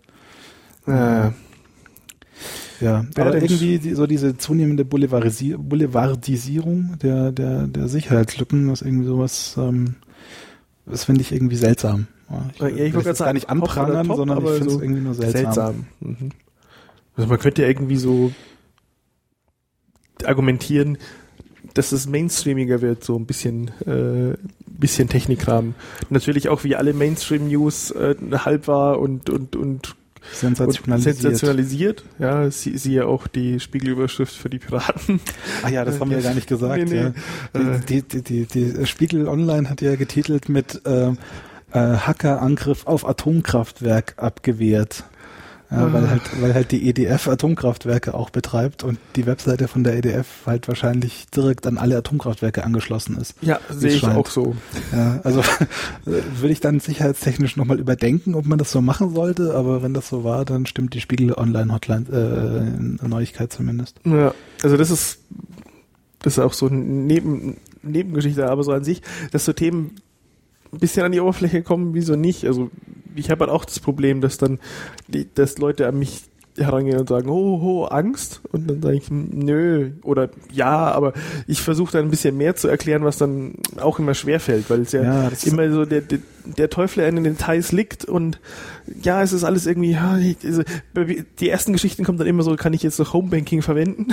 Ja, aber irgendwie so diese zunehmende Boulevardisierung der Sicherheitslücken, das irgendwie sowas, das finde ich irgendwie seltsam. Ich will das gar nicht anprangern, sondern ich finde es irgendwie nur seltsam. Also man könnte ja irgendwie so argumentieren, dass es mainstreamiger wird, so ein bisschen Technikrahmen. Natürlich auch wie alle Mainstream-News halb war und sensationalisiert. Ja, siehe auch die Spiegelüberschrift für die Piraten. Ah ja, das haben wir ja gar nicht gesagt. Nee. Ja. Die Spiegel Online hat ja getitelt mit Hackerangriff auf Atomkraftwerk abgewehrt. Ja, weil halt die EDF Atomkraftwerke auch betreibt und die Webseite von der EDF halt wahrscheinlich direkt an alle Atomkraftwerke angeschlossen ist. Ja, sehe ich auch so. Ja, also würde ich dann sicherheitstechnisch nochmal überdenken, ob man das so machen sollte, aber wenn das so war, dann stimmt die Spiegel Online Hotline Neuigkeit zumindest. Ja, also das ist auch so eine Nebengeschichte, aber so an sich, dass so Themen ein bisschen an die Oberfläche kommen, wieso nicht? Also ich habe halt auch das Problem, dass Leute an mich herangehen und sagen, Angst? Und dann sage ich, nö, oder ja, aber ich versuche dann ein bisschen mehr zu erklären, was dann auch immer schwerfällt, weil es ja immer so der Teufel in den Details liegt und ja, es ist alles irgendwie, also, die ersten Geschichten kommen dann immer so, kann ich jetzt noch Homebanking verwenden?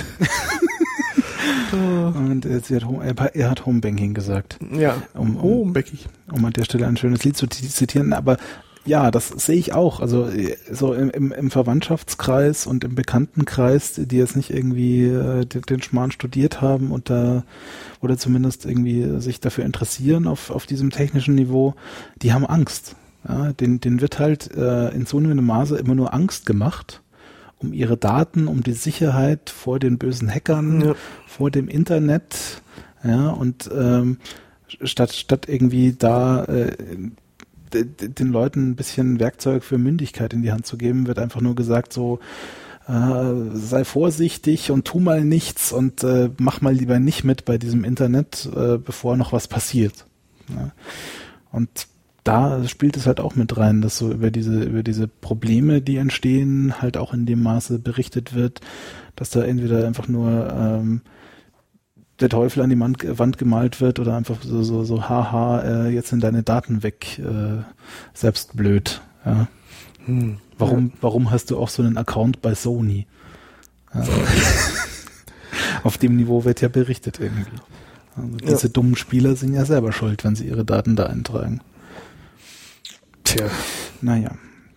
Und er hat Homebanking gesagt. Ja, Homebanking. Um an der Stelle ein schönes Lied zu zitieren, aber ja, das sehe ich auch. Also so im Verwandtschaftskreis und im Bekanntenkreis, die jetzt nicht irgendwie den Schmarrn studiert haben und da oder zumindest irgendwie sich dafür interessieren auf diesem technischen Niveau, die haben Angst. Ja, denen wird halt in zunehmendem Maße immer nur Angst gemacht um ihre Daten, um die Sicherheit vor den bösen Hackern, vor dem Internet, ja, und statt irgendwie da den Leuten ein bisschen Werkzeug für Mündigkeit in die Hand zu geben, wird einfach nur gesagt so, sei vorsichtig und tu mal nichts und mach mal lieber nicht mit bei diesem Internet, bevor noch was passiert. Ja. Und da spielt es halt auch mit rein, dass so über diese Probleme, die entstehen, halt auch in dem Maße berichtet wird, dass da entweder einfach nur der Teufel an die Wand gemalt wird oder einfach so haha, jetzt sind deine Daten weg, selbst blöd. Ja. Warum hast du auch so einen Account bei Sony? Ja. Auf dem Niveau wird ja berichtet irgendwie. Also diese dummen Spieler sind ja selber schuld, wenn sie ihre Daten da eintragen. Tja, naja.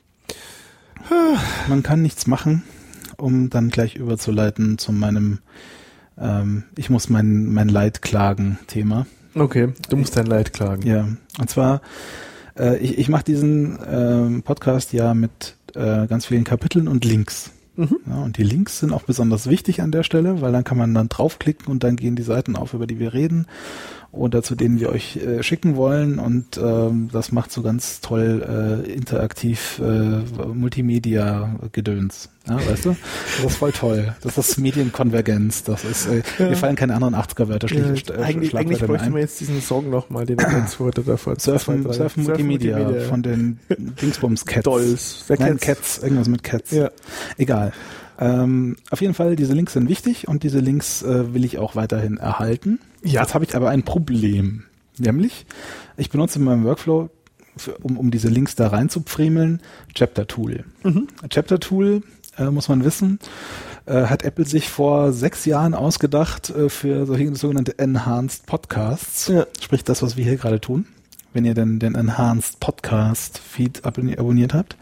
Man kann nichts machen, um dann gleich überzuleiten zu meinem ich muss mein Leid klagen Thema. Okay, du musst dein Leid klagen. Ja, und zwar ich mache diesen Podcast ja mit ganz vielen Kapiteln und Links. Mhm. Ja, und die Links sind auch besonders wichtig an der Stelle, weil dann kann man dann draufklicken und dann gehen die Seiten auf, über die wir reden oder zu denen wir euch schicken wollen, und das macht so ganz toll interaktiv Multimedia-Gedöns. Ja, weißt du? Das ist voll toll. Das ist Medienkonvergenz. Das ist, mir fallen keine anderen 80er-Wörter eigentlich bräuchten wir jetzt diesen Song nochmal, den jetzt wurde davor. Surfen Multimedia von den Dingsbums-Cats. Dolls. Nein, Cats. Irgendwas mit Cats. Ja. Egal. Auf jeden Fall, diese Links sind wichtig und diese Links will ich auch weiterhin erhalten. Ja. Jetzt habe ich aber ein Problem. Nämlich, ich benutze in meinem Workflow, um diese Links da reinzupfriemeln, Chapter Tool. Mhm. Chapter Tool, muss man wissen, hat Apple sich vor 6 Jahren ausgedacht für solche sogenannte Enhanced Podcasts. Ja. Sprich das, was wir hier gerade tun, wenn ihr denn den Enhanced Podcast Feed abonniert habt.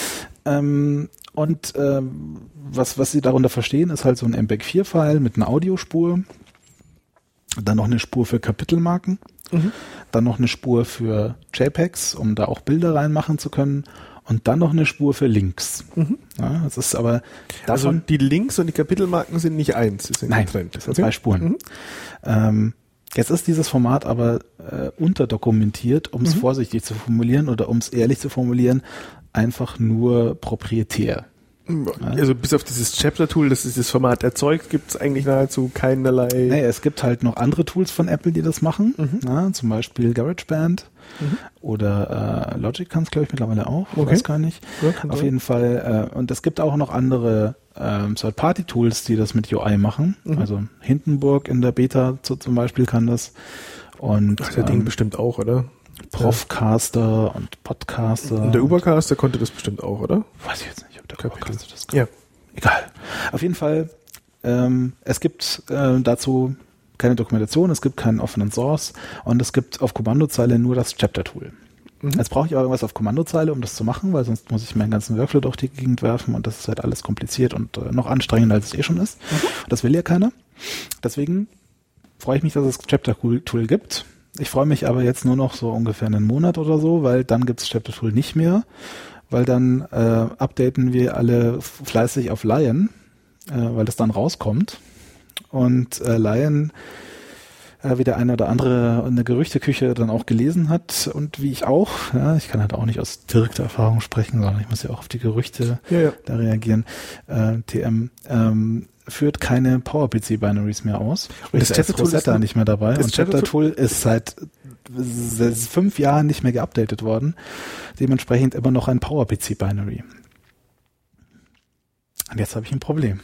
Und was sie darunter verstehen, ist halt so ein MPEG-4-File mit einer Audiospur, dann noch eine Spur für Kapitelmarken, dann noch eine Spur für JPEGs, um da auch Bilder reinmachen zu können, und dann noch eine Spur für Links. Mhm. Ja, das ist aber davon, also die Links und die Kapitelmarken sind nicht eins, sie sind getrennt. Das sind 2 Spuren. Mhm. Jetzt ist dieses Format aber unterdokumentiert, um es vorsichtig zu formulieren oder um es ehrlich zu formulieren, einfach nur proprietär. Also bis auf dieses Chapter-Tool, das dieses Format erzeugt, gibt es eigentlich nahezu keinerlei... Nee, es gibt halt noch andere Tools von Apple, die das machen. Ja, zum Beispiel GarageBand oder Logic kann es, glaube ich, mittlerweile auch. Okay. Weiß gar nicht. Ja, auf jeden Fall. Und es gibt auch noch andere Third-Party-Tools, die das mit UI machen. Also Hindenburg in der Beta zum Beispiel kann das. Und der Ding bestimmt auch, oder? Profcaster und Podcaster. Und der Ubercaster konnte das bestimmt auch, oder? Weiß ich jetzt nicht, ob der Ubercaster das kann. Ja. Egal. Auf jeden Fall, es gibt dazu keine Dokumentation, es gibt keinen offenen Source und es gibt auf Kommandozeile nur das Chapter-Tool. Jetzt brauche ich aber irgendwas auf Kommandozeile, um das zu machen, weil sonst muss ich meinen ganzen Workflow durch die Gegend werfen und das ist halt alles kompliziert und noch anstrengender, als es schon ist. Das will ja keiner. Deswegen freue ich mich, dass es das Chapter-Tool gibt. Ich freue mich aber jetzt nur noch so ungefähr einen Monat oder so, weil dann gibt es Chapter Tool nicht mehr, weil dann updaten wir alle fleißig auf Lion, weil das dann rauskommt. Und Lion, wie der eine oder andere in der Gerüchteküche dann auch gelesen hat und wie ich auch, ja, ich kann halt auch nicht aus direkter Erfahrung sprechen, sondern ich muss ja auch auf die Gerüchte da reagieren, führt keine PowerPC-Binaries mehr aus. Und das Chapter Tool ist nicht mehr dabei. Und Chapter Tool ist seit 5 Jahren nicht mehr geupdatet worden. Dementsprechend immer noch ein PowerPC-Binary. Und jetzt habe ich ein Problem.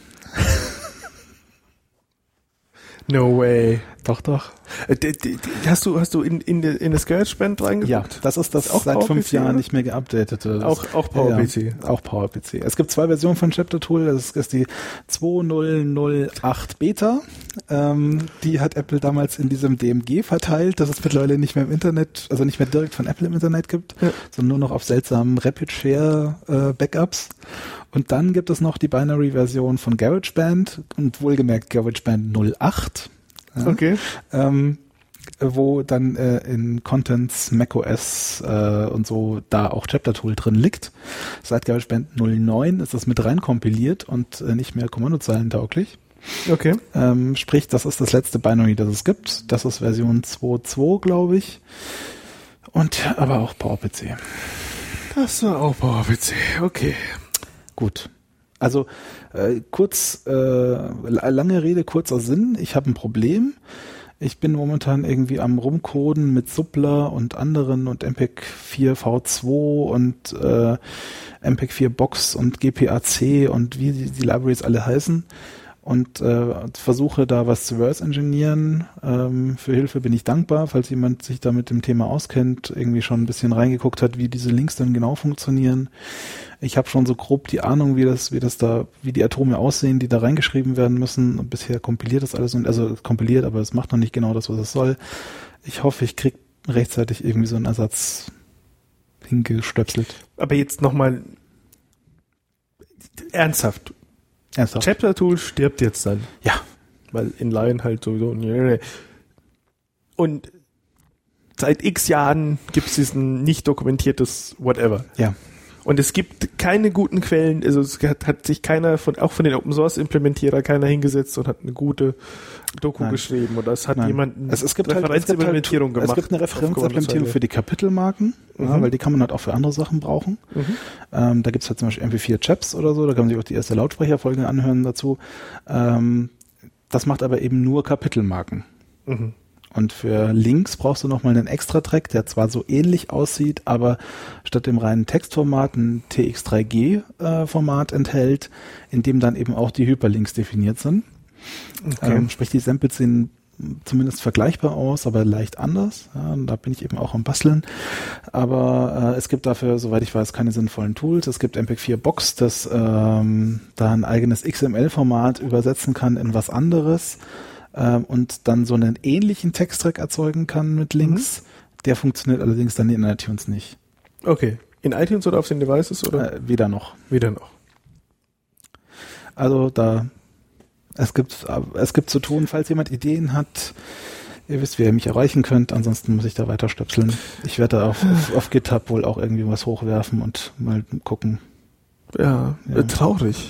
No way. Doch. Hast du in das GarageBand reingeguckt? Ja, das ist das auch seit 5 Jahren nicht mehr geupdatete. Auch PowerPC. Ja, auch PowerPC. Es gibt 2 Versionen von Chapter Tool. Das ist die 2.0.08 Beta. Die hat Apple damals in diesem DMG verteilt, das es mittlerweile nicht mehr im Internet, also nicht mehr direkt von Apple im Internet gibt, sondern nur noch auf seltsamen Rapid-Share Backups. Und dann gibt es noch die Binary-Version von GarageBand und wohlgemerkt GarageBand 08. Ja, okay. Wo dann in Contents, macOS und so da auch Chapter Tool drin liegt. Seit GarageBand 09 ist das mit rein kompiliert und nicht mehr Kommandozeilen tauglich. Okay. Sprich, das ist das letzte Binary, das es gibt. Das ist Version 2.2, glaube ich. Und aber auch PowerPC. Das war auch PowerPC, okay. Gut. Also lange Rede, kurzer Sinn. Ich habe ein Problem. Ich bin momentan irgendwie am Rumcoden mit Suppler und anderen und MPEG-4 V2 und MPEG-4 Box und GPAC und wie die Libraries alle heißen. Und versuche da was zu reverse-engineeren. Für Hilfe bin ich dankbar, falls jemand sich da mit dem Thema auskennt, irgendwie schon ein bisschen reingeguckt hat, wie diese Links dann genau funktionieren. Ich habe schon so grob die Ahnung, wie die Atome aussehen, die da reingeschrieben werden müssen. Und bisher kompiliert das alles, kompiliert, aber es macht noch nicht genau das, was es soll. Ich hoffe, ich kriege rechtzeitig irgendwie so einen Ersatz hingestöpselt. Aber jetzt nochmal ernsthaft. Chapter Tool stirbt jetzt dann. Ja. Weil in Lion halt sowieso. Und seit x Jahren gibt es diesen nicht dokumentiertes Whatever. Ja. Und es gibt keine guten Quellen, also es hat sich keiner auch von den Open Source Implementierer keiner hingesetzt und hat eine gute Doku geschrieben oder es hat jemand es gibt Referenzimplementierung gemacht. Es gibt eine Referenzimplementierung für die Kapitelmarken, ja, weil die kann man halt auch für andere Sachen brauchen. Da gibt es halt zum Beispiel MP4 Chaps oder so, da kann man sich auch die erste Lautsprecherfolge anhören dazu. Das macht aber eben nur Kapitelmarken. Und für Links brauchst du nochmal einen Extra-Track, der zwar so ähnlich aussieht, aber statt dem reinen Textformat ein TX3G-Format enthält, in dem dann eben auch die Hyperlinks definiert sind. Okay. Sprich, die Samples sehen zumindest vergleichbar aus, aber leicht anders. Ja, und da bin ich eben auch am Basteln. Aber es gibt dafür, soweit ich weiß, keine sinnvollen Tools. Es gibt MPEG-4 Box, das da ein eigenes XML-Format übersetzen kann in was anderes. Und dann so einen ähnlichen Texttrack erzeugen kann mit Links. Der funktioniert allerdings dann in iTunes nicht. Okay. In iTunes oder auf den Devices? Oder? Weder noch. Weder noch. Also es gibt zu tun, falls jemand Ideen hat. Ihr wisst, wie ihr mich erreichen könnt. Ansonsten muss ich da weiter stöpseln. Ich werde auf GitHub wohl auch irgendwie was hochwerfen und mal gucken. Ja. Traurig.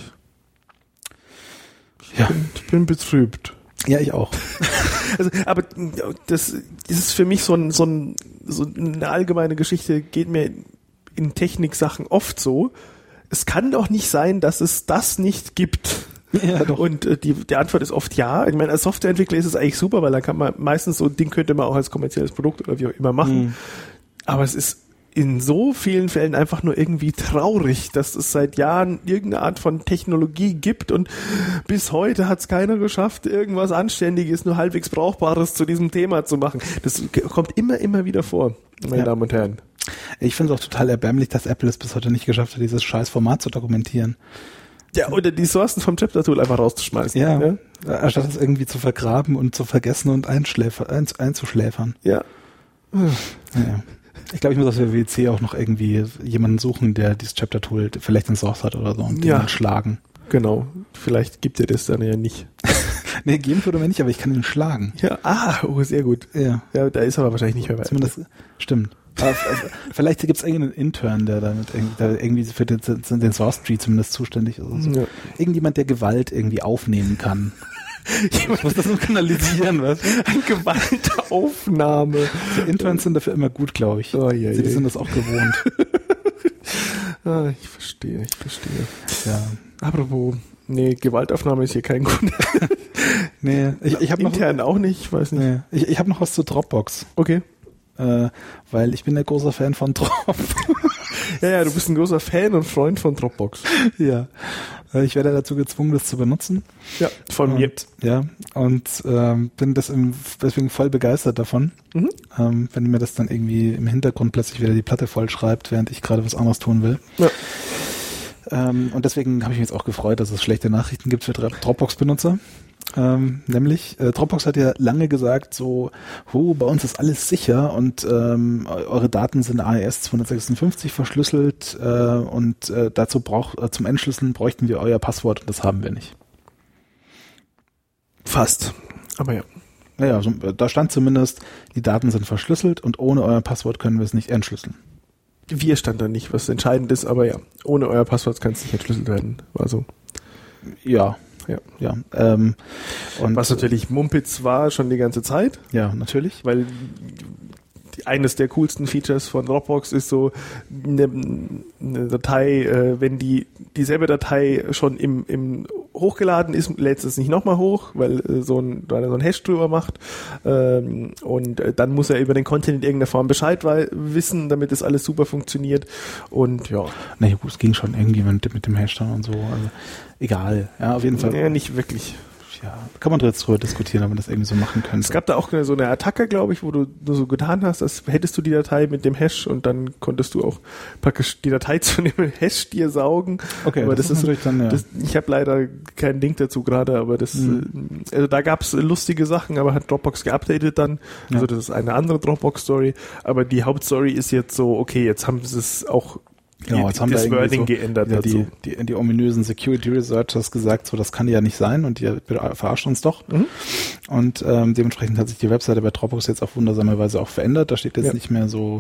Ich bin betrübt. Ja, ich auch. Also, aber das ist für mich so eine allgemeine Geschichte, geht mir in Techniksachen oft so. Es kann doch nicht sein, dass es das nicht gibt. Ja, doch. Und die Antwort ist oft ja. Ich meine, als Softwareentwickler ist es eigentlich super, weil dann kann man meistens so ein Ding könnte man auch als kommerzielles Produkt oder wie auch immer machen. Aber es ist in so vielen Fällen einfach nur irgendwie traurig, dass es seit Jahren irgendeine Art von Technologie gibt und bis heute hat es keiner geschafft, irgendwas Anständiges, nur halbwegs Brauchbares zu diesem Thema zu machen. Das kommt immer wieder vor, meine Damen und Herren. Ich finde es auch total erbärmlich, dass Apple es bis heute nicht geschafft hat, dieses scheiß Format zu dokumentieren. Ja, oder die Sourcen vom Chapter Tool einfach rauszuschmeißen. Ja. Anstatt es irgendwie zu vergraben und zu vergessen und einzuschläfern. Ja. Ja. Ich glaube, ich muss auf der WWC auch noch irgendwie jemanden suchen, der dieses Chapter-Tool vielleicht in Source hat oder so und den dann schlagen. Genau. Vielleicht gibt er das dann ja nicht. Nee, geben würde mir nicht, aber ich kann ihn schlagen. Ja, sehr gut. Ja, da ist aber wahrscheinlich nicht mehr weit. Zumindest, stimmt. Aber vielleicht gibt es irgendeinen Intern, der damit irgendwie für den Source Tree zumindest zuständig ist. Oder so. Ja. Irgendjemand, der Gewalt irgendwie aufnehmen kann. Ich muss das nur kanalisieren, was? Eine Gewaltaufnahme. Die Interns sind dafür immer gut, glaube ich. Oh, Sie sind das auch gewohnt. Ich verstehe. Ja. Apropos, Gewaltaufnahme ist hier kein gut. Nee, ich habe noch intern auch nicht, ich weiß nicht. Nee, ich habe noch was zu Dropbox. Okay. weil ich bin der großer Fan von Drop. Ja, du bist ein großer Fan und Freund von Dropbox. Ja, ich werde dazu gezwungen, das zu benutzen. Ja, von mir. Ja, und bin deswegen voll begeistert davon, wenn mir das dann irgendwie im Hintergrund plötzlich wieder die Platte voll schreibt, während ich gerade was anderes tun will. Ja. Und deswegen habe ich mich jetzt auch gefreut, dass es schlechte Nachrichten gibt für Dropbox-Benutzer. Nämlich, Dropbox hat ja lange gesagt, so, bei uns ist alles sicher und eure Daten sind AES 256 verschlüsselt und dazu zum Entschlüsseln bräuchten wir euer Passwort und das haben wir nicht. Fast, aber ja. Naja, da stand zumindest, die Daten sind verschlüsselt und ohne euer Passwort können wir es nicht entschlüsseln. Wir stand da nicht, was entscheidend ist, aber ja, ohne euer Passwort kann es nicht entschlüsselt werden. War so. Ja. Und was natürlich Mumpitz war schon die ganze Zeit. Ja, natürlich. Weil eines der coolsten Features von Dropbox ist so eine Datei, wenn dieselbe Datei schon im hochgeladen ist, lädt es nicht nochmal hoch, weil so ein Hash drüber macht und dann muss er über den Content in irgendeiner Form Bescheid wissen, damit das alles super funktioniert und ja. Na ja, gut, es ging schon irgendwie mit dem Hash dann und so, also egal, ja, auf jeden Fall. Ja, nicht wirklich. Ja, kann man jetzt drüber diskutieren, ob man das irgendwie so machen könnte. Es gab da auch so eine Attacke, glaube ich, wo du nur so getan hast, als hättest du die Datei mit dem Hash und dann konntest du auch praktisch die Datei zu dem Hash dir saugen. Okay, aber das ist natürlich dann, ja. Ich habe leider keinen Link dazu gerade, aber also da gab es lustige Sachen, aber hat Dropbox geupdatet dann. Ja. Also das ist eine andere Dropbox-Story, aber die Hauptstory ist jetzt so, okay, jetzt haben sie es auch Genau, jetzt haben das Wording so geändert dazu. Die ominösen Security Researchers gesagt, so das kann ja nicht sein und die verarscht uns doch. Und dementsprechend hat sich die Webseite bei Dropbox jetzt auf wundersame Weise auch verändert. Da steht jetzt nicht mehr so,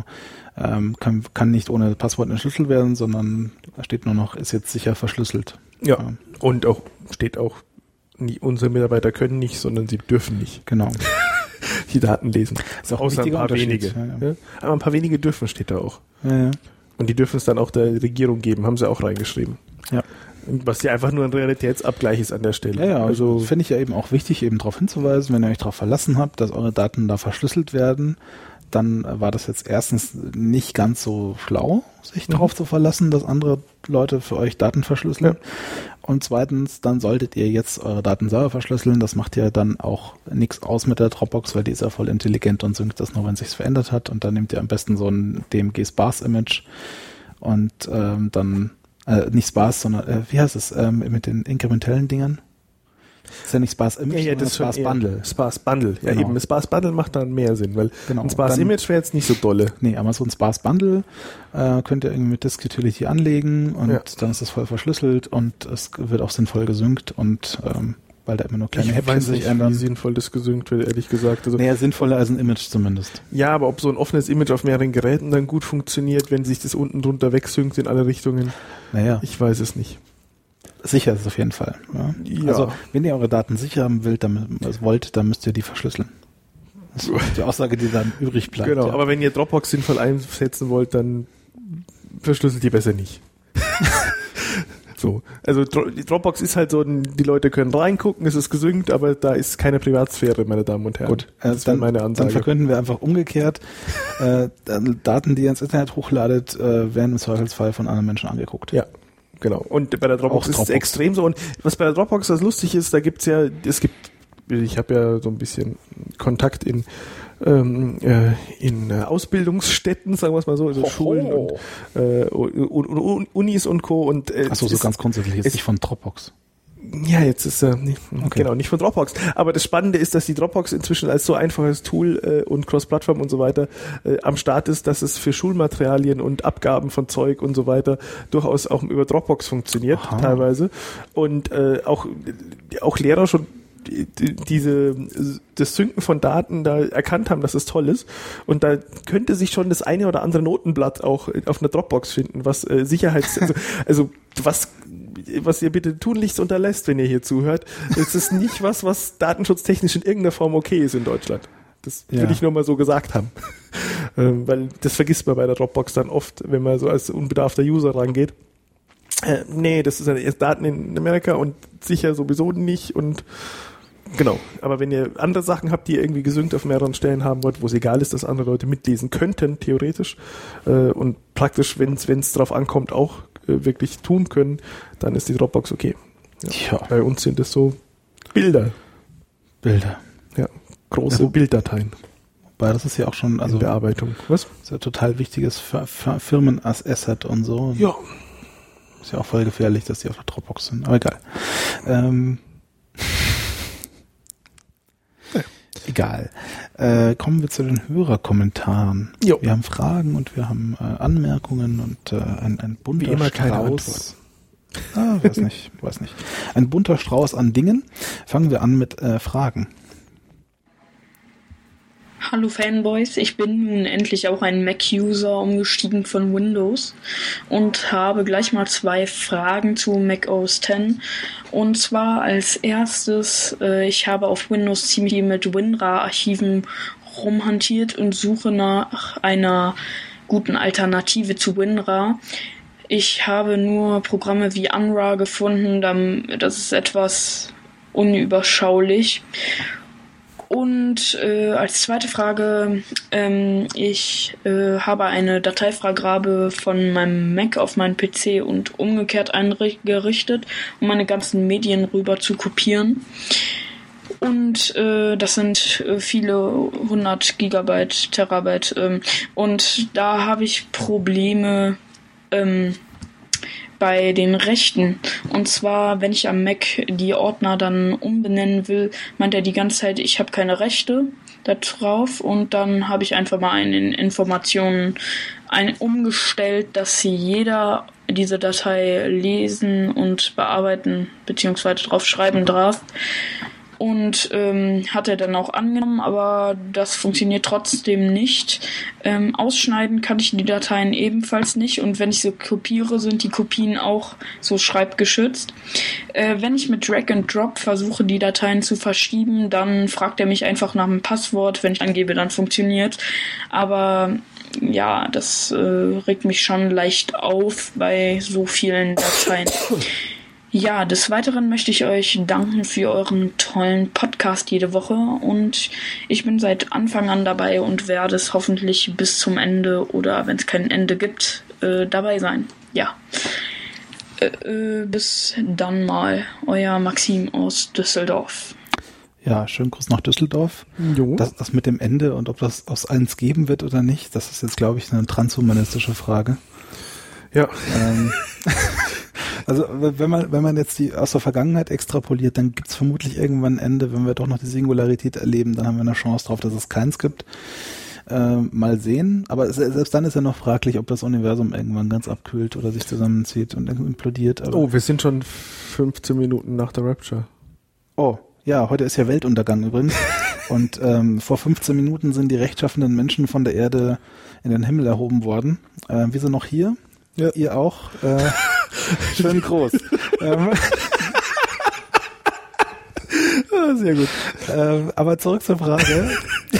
kann nicht ohne Passwort entschlüsselt werden, sondern da steht nur noch, ist jetzt sicher verschlüsselt. Ja. Und auch steht auch, unsere Mitarbeiter können nicht, sondern sie dürfen nicht. Genau. Die Daten lesen. Ist auch außer ein paar wenige. Ja. Aber ein paar wenige dürfen, steht da auch. Ja. Und die dürfen es dann auch der Regierung geben, haben sie auch reingeschrieben. Ja. Was ja einfach nur ein Realitätsabgleich ist an der Stelle. Ja, also finde ich ja eben auch wichtig, eben darauf hinzuweisen, wenn ihr euch darauf verlassen habt, dass eure Daten da verschlüsselt werden, dann war das jetzt erstens nicht ganz so schlau, sich darauf zu verlassen, dass andere Leute für euch Daten verschlüsseln. Ja. Und zweitens, dann solltet ihr jetzt eure Daten selber verschlüsseln. Das macht ja dann auch nichts aus mit der Dropbox, weil die ist ja voll intelligent und synkt das nur, wenn es sich verändert hat. Und dann nehmt ihr am besten so ein DMG-Sparse-Image und dann, nicht Sparse, sondern, wie heißt es, mit den inkrementellen Dingern? Ist ja nicht Sparse Image, sondern das Sparse Bundle. Sparse Bundle, ja genau. eben. Das Sparse Bundle macht dann mehr Sinn, weil ein Sparse dann, Image wäre jetzt nicht so dolle. Nee, aber so ein Sparse Bundle könnt ihr irgendwie mit Disk Utility anlegen und dann ist das voll verschlüsselt und es wird auch sinnvoll gesynkt und weil da immer nur kleine Häppchen sich ändern. Wie sinnvoll das gesynkt wird, ehrlich gesagt. Also, naja, sinnvoller als ein Image zumindest. Ja, aber ob so ein offenes Image auf mehreren Geräten dann gut funktioniert, wenn sich das unten drunter wegsynkt in alle Richtungen, ich weiß es nicht. Sicher ist es auf jeden Fall. Ja. Ja. Also, wenn ihr eure Daten sicher haben wollt, dann müsst ihr die verschlüsseln. Das ist die Aussage, die dann übrig bleibt. Genau, aber wenn ihr Dropbox sinnvoll einsetzen wollt, dann verschlüsselt ihr besser nicht. So, also die Dropbox ist halt so, die Leute können reingucken, es ist gesynkt, aber da ist keine Privatsphäre, meine Damen und Herren. Gut, dann, meine Ansage. Dann verkünden wir einfach umgekehrt, Daten, die ihr ins Internet hochladet, werden im Zweifelsfall von anderen Menschen angeguckt. Ja. Genau. Und bei der Dropbox ist es extrem so. Und was bei der Dropbox das lustig ist, ich habe ja so ein bisschen Kontakt in Ausbildungsstätten, sagen wir es mal so, also Schulen und Unis und Co. Und achso, so ganz grundsätzlich jetzt nicht von Dropbox. Ja, jetzt ist genau nicht von Dropbox. Aber das Spannende ist, dass die Dropbox inzwischen als so einfaches Tool und Cross-Plattform und so weiter am Start ist, dass es für Schulmaterialien und Abgaben von Zeug und so weiter durchaus auch über Dropbox funktioniert, teilweise. Und auch Lehrer schon das Synken von Daten da erkannt haben, dass es toll ist. Und da könnte sich schon das eine oder andere Notenblatt auch auf einer Dropbox finden, was also was ihr bitte tunlichst unterlässt, wenn ihr hier zuhört. Es ist nicht was datenschutztechnisch in irgendeiner Form okay ist in Deutschland. Das will ich nur mal so gesagt haben. Weil das vergisst man bei der Dropbox dann oft, wenn man so als unbedarfter User rangeht. Nee, das ist ja erst Daten in Amerika und sicher sowieso nicht und Genau, aber wenn ihr andere Sachen habt, die ihr irgendwie gesynkt auf mehreren Stellen haben wollt, wo es egal ist, dass andere Leute mitlesen könnten, theoretisch, und praktisch, wenn es drauf ankommt, auch wirklich tun können, dann ist die Dropbox okay. Ja. Bei uns sind es so Bilder. Ja, große Bilddateien. Weil das ist ja auch schon, also in Bearbeitung. Was? Ist ja total wichtiges Firmen-Asset und so. Ja. Ist ja auch voll gefährlich, dass die auf der Dropbox sind. Aber egal. Egal. Kommen wir zu den Hörerkommentaren. Jo. Wir haben Fragen und wir haben Anmerkungen und ein bunter Wie immer Strauß. Weiß nicht. Ein bunter Strauß an Dingen. Fangen wir an mit Fragen. Hallo Fanboys, ich bin nun endlich auch ein Mac-User umgestiegen von Windows und habe gleich mal 2 Fragen zu Mac OS X. Und zwar als erstes, ich habe auf Windows ziemlich viel mit WinRAR-Archiven rumhantiert und suche nach einer guten Alternative zu WinRAR. Ich habe nur Programme wie Unrar gefunden, das ist etwas unüberschaulich. Und als zweite Frage, ich habe eine Dateifreigabe von meinem Mac auf meinen PC und umgekehrt eingerichtet, um meine ganzen Medien rüber zu kopieren. Und das sind viele 100 Gigabyte, Terabyte. Und da habe ich Probleme bei den Rechten. Und zwar, wenn ich am Mac die Ordner dann umbenennen will, meint er die ganze Zeit, ich habe keine Rechte da drauf. Und dann habe ich einfach mal in den Informationen umgestellt, dass jeder diese Datei lesen und bearbeiten bzw. drauf schreiben darf. Und hat er dann auch angenommen, aber das funktioniert trotzdem nicht. Ausschneiden kann ich die Dateien ebenfalls nicht und wenn ich sie kopiere, sind die Kopien auch so schreibgeschützt. Wenn ich mit Drag and Drop versuche, die Dateien zu verschieben, dann fragt er mich einfach nach dem Passwort. Wenn ich angebe, dann funktioniert. Aber ja, das regt mich schon leicht auf bei so vielen Dateien. Ja, des Weiteren möchte ich euch danken für euren tollen Podcast jede Woche und ich bin seit Anfang an dabei und werde es hoffentlich bis zum Ende oder wenn es kein Ende gibt, dabei sein. Ja, bis dann mal, euer Maxim aus Düsseldorf. Ja, schönen Gruß nach Düsseldorf. Jo. Das mit dem Ende und ob das aus eins geben wird oder nicht, das ist jetzt, glaube ich, eine transhumanistische Frage. Ja. Also wenn man jetzt die aus der Vergangenheit extrapoliert, dann gibt es vermutlich irgendwann ein Ende, wenn wir doch noch die Singularität erleben, dann haben wir eine Chance drauf, dass es keins gibt. Mal sehen, aber selbst dann ist ja noch fraglich, ob das Universum irgendwann ganz abkühlt oder sich zusammenzieht und implodiert. Aber wir sind schon 15 Minuten nach der Rapture. Oh, ja, heute ist ja Weltuntergang übrigens und vor 15 Minuten sind die rechtschaffenden Menschen von der Erde in den Himmel erhoben worden. Wir sind noch hier, ja. Ihr auch. Schön groß. Sehr gut. Aber zurück zur Frage.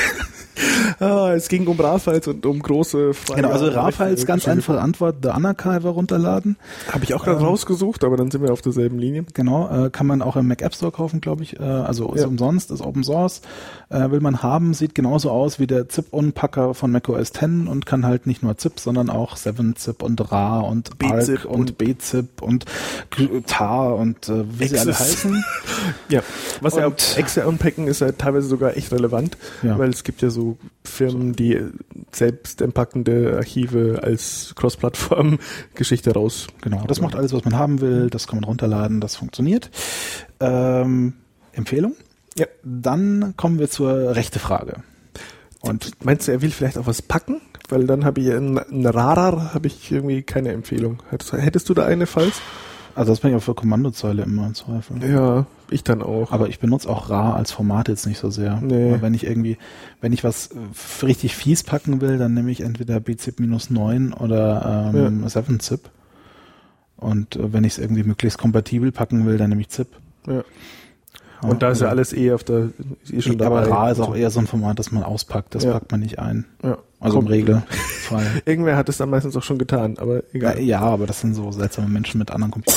Es ging um RAR-Files und um große Freigaben. Genau, also RAR-Files, ganz einfache Antwort, The Unarchiver runterladen. Habe ich auch gerade rausgesucht, aber dann sind wir auf derselben Linie. Genau, kann man auch im Mac App Store kaufen, glaube ich. Also ist umsonst, ist Open Source. Will man haben, sieht genauso aus wie der ZIP-Unpacker von Mac OS X und kann halt nicht nur ZIP, sondern auch 7-Zip und RAR und BZIP ARC und BZIP und TAR und wie sie alle heißen. Ja, was ja Excel unpacken ist ja teilweise sogar echt relevant, weil es gibt ja so Firmen, die selbst entpackende Archive als Cross-Plattform-Geschichte raus. Genau, das macht alles, was man haben will, das kann man runterladen, das funktioniert. Empfehlung? Ja. Dann kommen wir zur rechte Frage. Und meinst du, er will vielleicht auch was packen? Weil dann habe ich in RAR habe ich irgendwie keine Empfehlung. Hättest du da eine, falls? Also das bin ich auf der Kommandozeile immer im Zweifel. Ja, ich dann auch. Aber ich benutze auch RAR als Format jetzt nicht so sehr. Nee. Weil wenn ich was richtig fies packen will, dann nehme ich entweder BZIP-9 oder 7-Zip. Und wenn ich es irgendwie möglichst kompatibel packen will, dann nehme ich ZIP. Ja. Und da ist ja alles schon dabei. Aber RAR ist auch eher so ein Format, das man auspackt. Das packt man nicht ein. Ja. Also im Regelfall. Irgendwer hat es dann meistens auch schon getan, aber egal. Ja, aber das sind so seltsame Menschen mit anderen Computern.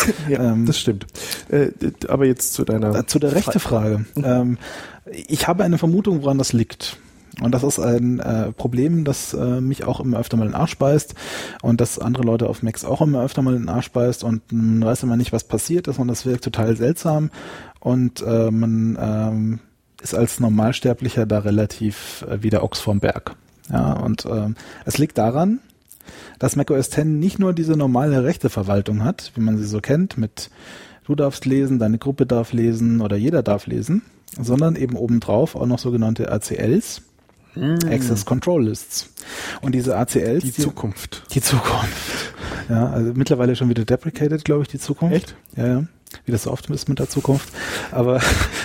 Ja, das stimmt. Aber jetzt zu deiner... Zu der Rechtefrage. Ich habe eine Vermutung, woran das liegt. Und das ist ein Problem, das mich auch immer öfter mal in den Arsch beißt und das andere Leute auf Macs auch immer öfter mal in den Arsch beißt und man weiß immer nicht, was passiert ist und das wirkt total seltsam und man ist als Normalsterblicher da relativ wie der Ochs vorm Berg. Ja, und es liegt daran, dass macOS X nicht nur diese normale Rechteverwaltung hat, wie man sie so kennt, mit du darfst lesen, deine Gruppe darf lesen oder jeder darf lesen, sondern eben obendrauf auch noch sogenannte ACLs, Access Control Lists. Und diese ACLs... Die Zukunft. Die Zukunft. Ja, also mittlerweile schon wieder deprecated, glaube ich, die Zukunft. Echt? Ja. Wie das so oft ist mit der Zukunft. Aber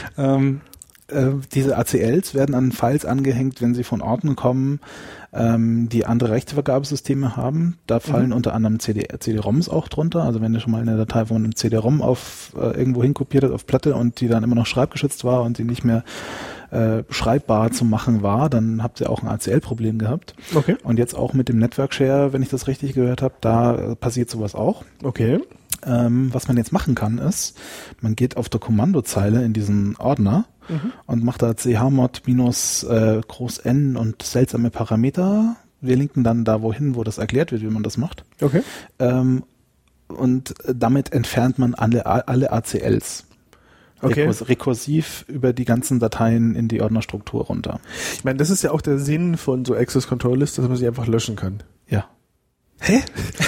diese ACLs werden an Files angehängt, wenn sie von Orten kommen, die andere Rechtevergabesysteme haben. Da fallen unter anderem CD-ROMs auch drunter. Also wenn ihr schon mal eine Datei von einem CD-ROM auf irgendwo hinkopiert habt auf Platte und die dann immer noch schreibgeschützt war und die nicht mehr schreibbar zu machen war, dann habt ihr auch ein ACL-Problem gehabt. Okay. Und jetzt auch mit dem Network Share, wenn ich das richtig gehört habe, da passiert sowas auch. Okay. Was man jetzt machen kann, ist, man geht auf der Kommandozeile in diesen Ordner und macht da chmod minus groß N und seltsame Parameter. Wir linken dann da wohin, wo das erklärt wird, wie man das macht. Okay. Und damit entfernt man alle ACLs. Okay. Rekursiv über die ganzen Dateien in die Ordnerstruktur runter. Ich meine, das ist ja auch der Sinn von so Access Control Lists, dass man sie einfach löschen kann. Ja. Hä?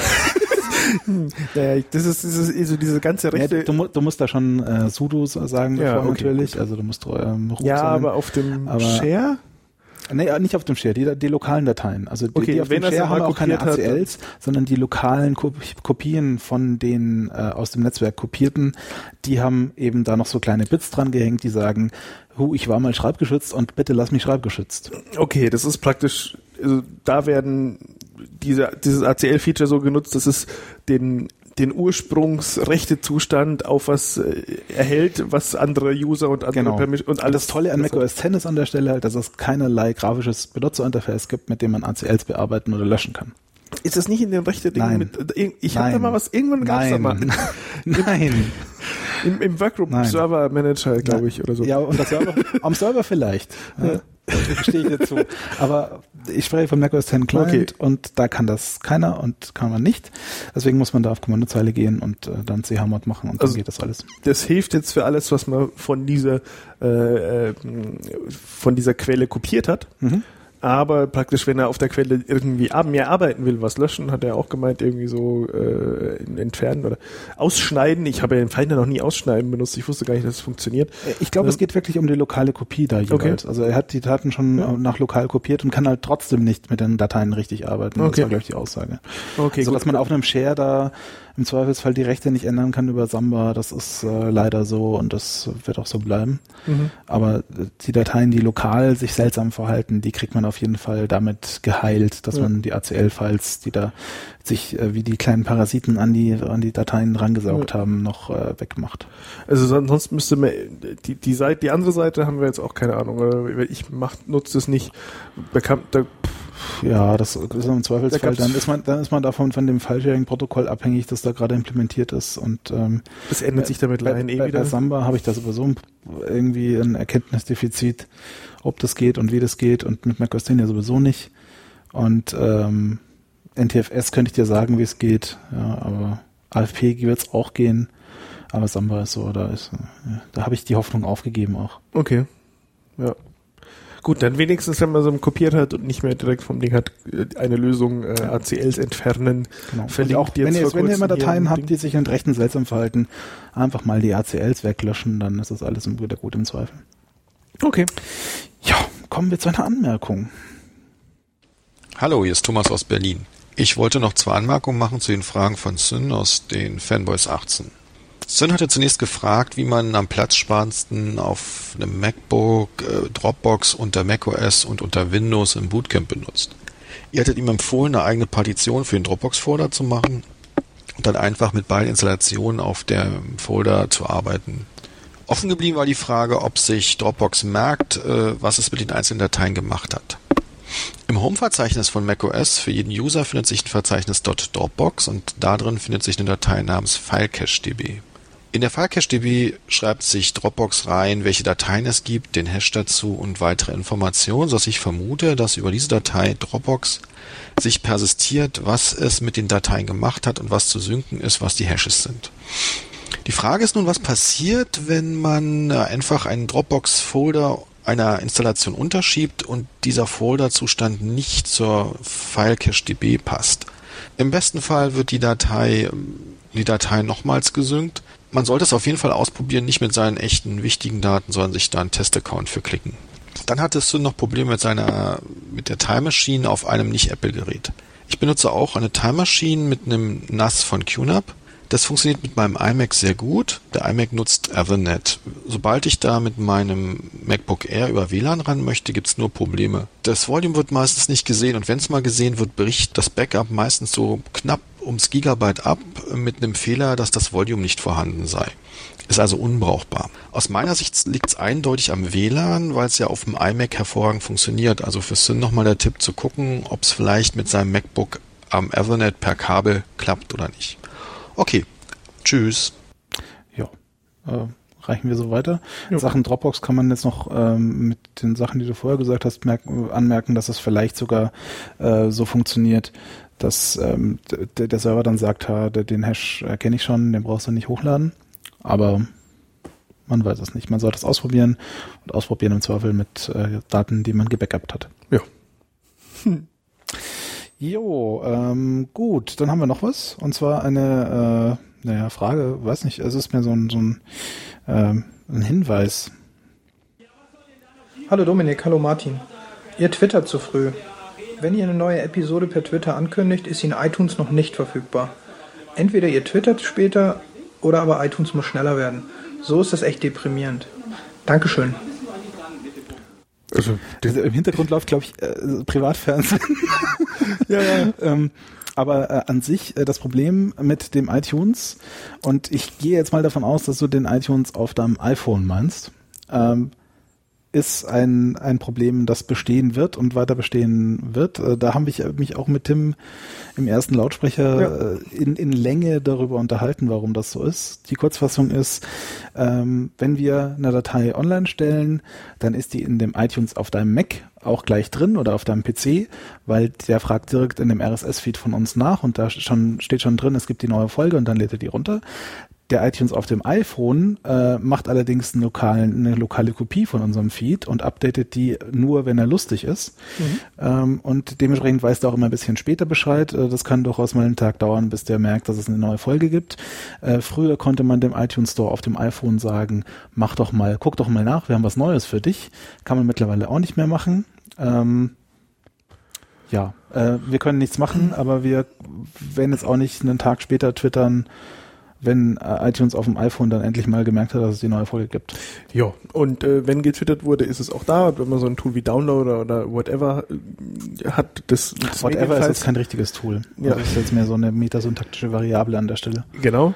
Naja, das ist so diese ganze Rechte... Ja, du musst da schon sudo sagen davor, okay, natürlich. Gut. Also du musst root ja, sagen. Aber auf dem Share... Nee, nicht auf dem Share, die lokalen Dateien. Also die auf dem Share haben auch keine ACLs, sondern die lokalen Kopien von den aus dem Netzwerk kopierten, die haben eben da noch so kleine Bits dran gehängt, die sagen, ich war mal schreibgeschützt und bitte lass mich schreibgeschützt. Okay, das ist praktisch, also da werden dieses ACL-Feature so genutzt, dass es den Ursprungsrechtezustand auf was erhält, was andere User und andere Permissions und alles. Das Tolle an macOS X ist an der Stelle halt, dass es keinerlei grafisches Benutzerinterface gibt, mit dem man ACLs bearbeiten oder löschen kann. Ist das nicht in den Rechte-Dingen mit? Ich habe da mal was, irgendwann gab es da mal. Nein. Im Workgroup Server Manager, glaube ich, oder so. Ja, und am Server vielleicht. Ja. Stehe ich dir zu. Aber ich spreche von macOS X Client und da kann das keiner und kann man nicht. Deswegen muss man da auf Kommandozeile gehen und dann chmod machen und dann geht das alles. Das hilft jetzt für alles, was man von dieser Quelle kopiert hat. Aber praktisch, wenn er auf der Quelle irgendwie mehr arbeiten will, was löschen, hat er auch gemeint, irgendwie so entfernen oder ausschneiden. Ich habe ja den Finder noch nie ausschneiden benutzt. Ich wusste gar nicht, dass es funktioniert. Ich glaube, es geht wirklich um die lokale Kopie da jeweils. Okay. Also er hat die Daten schon nach lokal kopiert und kann halt trotzdem nicht mit den Dateien richtig arbeiten. Das war, glaube ich, die Aussage. Okay, so dass man auf einem Share da im Zweifelsfall die Rechte nicht ändern kann über Samba, das ist leider so und das wird auch so bleiben. Aber die Dateien, die lokal sich seltsam verhalten, die kriegt man auf jeden Fall damit geheilt, dass man die ACL-Files, die da sich wie die kleinen Parasiten an die Dateien rangesaugt haben, noch wegmacht. Also sonst müsste man die andere Seite haben wir jetzt auch keine Ahnung, oder nutze das nicht. Ja, das ist im Zweifelsfall, dann ist man davon von dem File-Sharing-Protokoll abhängig, das da gerade implementiert ist und das ändert sich damit Lion wieder. Bei Samba habe ich da sowieso irgendwie ein Erkenntnisdefizit, ob das geht und wie das geht und mit macOS X ja sowieso nicht und NTFS könnte ich dir sagen, wie es geht, ja, aber AFP wird es auch gehen, aber Samba ist so, da habe ich die Hoffnung aufgegeben auch. Okay, ja. Gut, dann wenigstens, wenn man so kopiert hat und nicht mehr direkt vom Ding hat, eine Lösung ACLs entfernen. Genau. Und auch, wenn ihr immer Dateien habt, die sich in Rechten seltsam verhalten, einfach mal die ACLs weglöschen, dann ist das alles wieder gut im Zweifel. Okay. Ja, kommen wir zu einer Anmerkung. Hallo, hier ist Thomas aus Berlin. Ich wollte noch 2 Anmerkungen machen zu den Fragen von Syn aus den Fanboys 18. Syn hatte zunächst gefragt, wie man am platzsparendsten auf einem MacBook Dropbox unter macOS und unter Windows im Bootcamp benutzt. Ihr hattet ihm empfohlen, eine eigene Partition für den Dropbox-Folder zu machen und dann einfach mit beiden Installationen auf dem Folder zu arbeiten. Offen geblieben war die Frage, ob sich Dropbox merkt, was es mit den einzelnen Dateien gemacht hat. Im Home-Verzeichnis von macOS für jeden User findet sich ein Verzeichnis .dropbox und da drin findet sich eine Datei namens FileCache.db. In der FileCache.db schreibt sich Dropbox rein, welche Dateien es gibt, den Hash dazu und weitere Informationen, sodass ich vermute, dass über diese Datei Dropbox sich persistiert, was es mit den Dateien gemacht hat und was zu synken ist, was die Hashes sind. Die Frage ist nun, was passiert, wenn man einfach einen Dropbox-Folder einer Installation unterschiebt und dieser Folderzustand nicht zur FileCache.db passt. Im besten Fall wird die Datei nochmals gesynkt. Man sollte es auf jeden Fall ausprobieren, nicht mit seinen echten wichtigen Daten, sondern sich da einen Testaccount für klicken. Dann hattest du noch Probleme mit der Time Machine auf einem Nicht-Apple-Gerät. Ich benutze auch eine Time Machine mit einem NAS von QNAP. Das funktioniert mit meinem iMac sehr gut. Der iMac nutzt Ethernet. Sobald ich da mit meinem MacBook Air über WLAN ran möchte, gibt's nur Probleme. Das Volume wird meistens nicht gesehen und wenn es mal gesehen wird, bricht das Backup meistens so knapp ums Gigabyte ab mit einem Fehler, dass das Volume nicht vorhanden sei. Ist also unbrauchbar. Aus meiner Sicht liegt es eindeutig am WLAN, weil es ja auf dem iMac hervorragend funktioniert. Also für Sinn nochmal der Tipp zu gucken, ob es vielleicht mit seinem MacBook am Ethernet per Kabel klappt oder nicht. Okay, tschüss. Ja, reichen wir so weiter. Ja. Sachen Dropbox kann man jetzt noch mit den Sachen, die du vorher gesagt hast, anmerken, dass es vielleicht sogar so funktioniert, dass der Server dann sagt, den Hash kenne ich schon, den brauchst du nicht hochladen. Aber man weiß es nicht. Man sollte es ausprobieren und ausprobieren im Zweifel mit Daten, die man gebackupt hat. Ja. Jo, gut, dann haben wir noch was. Und zwar eine Frage, weiß nicht, es ist mir so ein Hinweis. Hallo Dominik, hallo Martin. Ihr twittert zu früh. Wenn ihr eine neue Episode per Twitter ankündigt, ist sie in iTunes noch nicht verfügbar. Entweder ihr twittert später oder aber iTunes muss schneller werden. So ist das echt deprimierend. Dankeschön. Also im Hintergrund läuft, glaube ich, Privatfernsehen. Ja. Aber an sich das Problem mit dem iTunes, und ich gehe jetzt mal davon aus, dass du den iTunes auf deinem iPhone meinst, ist ein Problem, das bestehen wird und weiter bestehen wird. Da habe ich mich auch mit Tim im ersten Lautsprecher in Länge darüber unterhalten, warum das so ist. Die Kurzfassung ist, wenn wir eine Datei online stellen, dann ist die in dem iTunes auf deinem Mac auch gleich drin oder auf deinem PC, weil der fragt direkt in dem RSS-Feed von uns nach und da steht schon drin, es gibt die neue Folge und dann lädt er die runter. Der iTunes auf dem iPhone macht allerdings eine lokale Kopie von unserem Feed und updatet die nur, wenn er lustig ist. Und dementsprechend weiß er auch immer ein bisschen später Bescheid. Das kann durchaus mal einen Tag dauern, bis der merkt, dass es eine neue Folge gibt. Früher konnte man dem iTunes Store auf dem iPhone sagen, guck doch mal nach, wir haben was Neues für dich. Kann man mittlerweile auch nicht mehr machen. Wir können nichts machen, aber wir werden jetzt auch nicht einen Tag später twittern, wenn iTunes auf dem iPhone dann endlich mal gemerkt hat, dass es die neue Folge gibt. Ja, und wenn getwittert wurde, ist es auch da. Und wenn man so ein Tool wie Downloader oder whatever hat, das Whatever ist jetzt kein richtiges Tool. Ja. Das ist jetzt mehr so eine metasyntaktische Variable an der Stelle. Genau.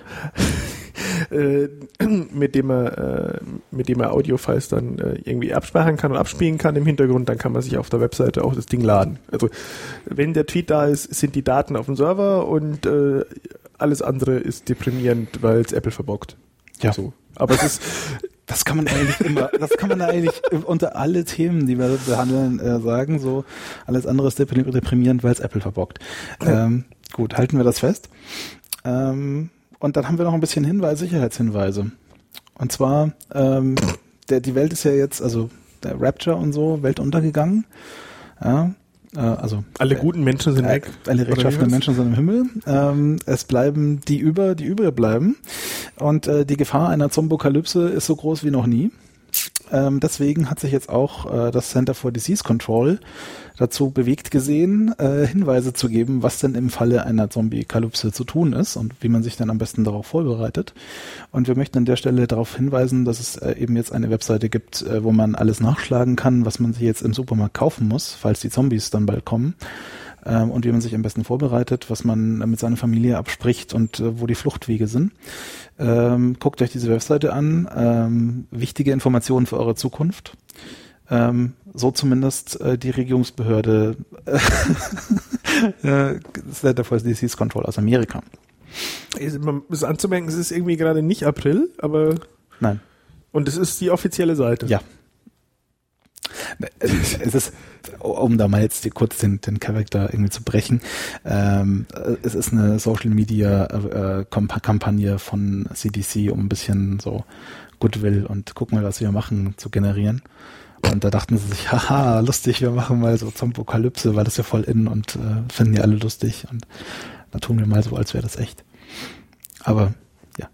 mit dem er Audiofiles dann irgendwie abspeichern kann und abspielen kann im Hintergrund, dann kann man sich auf der Webseite auch das Ding laden. Also wenn der Tweet da ist, sind die Daten auf dem Server und alles andere ist deprimierend, weil es Apple verbockt. Ja. So. Aber es ist das kann man eigentlich unter alle Themen, die wir behandeln, sagen, so alles andere ist deprimierend, weil es Apple verbockt. Ja. Gut, halten wir das fest. Und dann haben wir noch ein bisschen Sicherheitshinweise. Und zwar, die Welt ist ja jetzt, also der Rapture und so, Welt untergegangen. Ja, also alle guten Menschen sind weg. Alle rechtschaffenen Menschen sind im Himmel. Es bleiben die übrig bleiben. Und die Gefahr einer Zombokalypse ist so groß wie noch nie. Deswegen hat sich jetzt auch das Center for Disease Control dazu bewegt gesehen, Hinweise zu geben, was denn im Falle einer Zombie-Kalypse zu tun ist und wie man sich dann am besten darauf vorbereitet. Und wir möchten an der Stelle darauf hinweisen, dass es eben jetzt eine Webseite gibt, wo man alles nachschlagen kann, was man sich jetzt im Supermarkt kaufen muss, falls die Zombies dann bald kommen. Und wie man sich am besten vorbereitet, was man mit seiner Familie abspricht und wo die Fluchtwege sind. Guckt euch diese Webseite an. Wichtige Informationen für eure Zukunft. So zumindest die Regierungsbehörde Center for Disease Control aus Amerika. Man ist anzumerken, es ist irgendwie gerade nicht April, aber... Nein. Und es ist die offizielle Seite. Ja. Es ist, um da mal jetzt kurz den Charakter irgendwie zu brechen, es ist eine Social Media Kampagne von CDC, um ein bisschen so Goodwill und guck mal, was wir machen, zu generieren. Und da dachten sie sich, haha, lustig, wir machen mal so Zombokalypse, weil das ja voll in und finden die alle lustig. Und da tun wir mal so, als wäre das echt. Aber ja.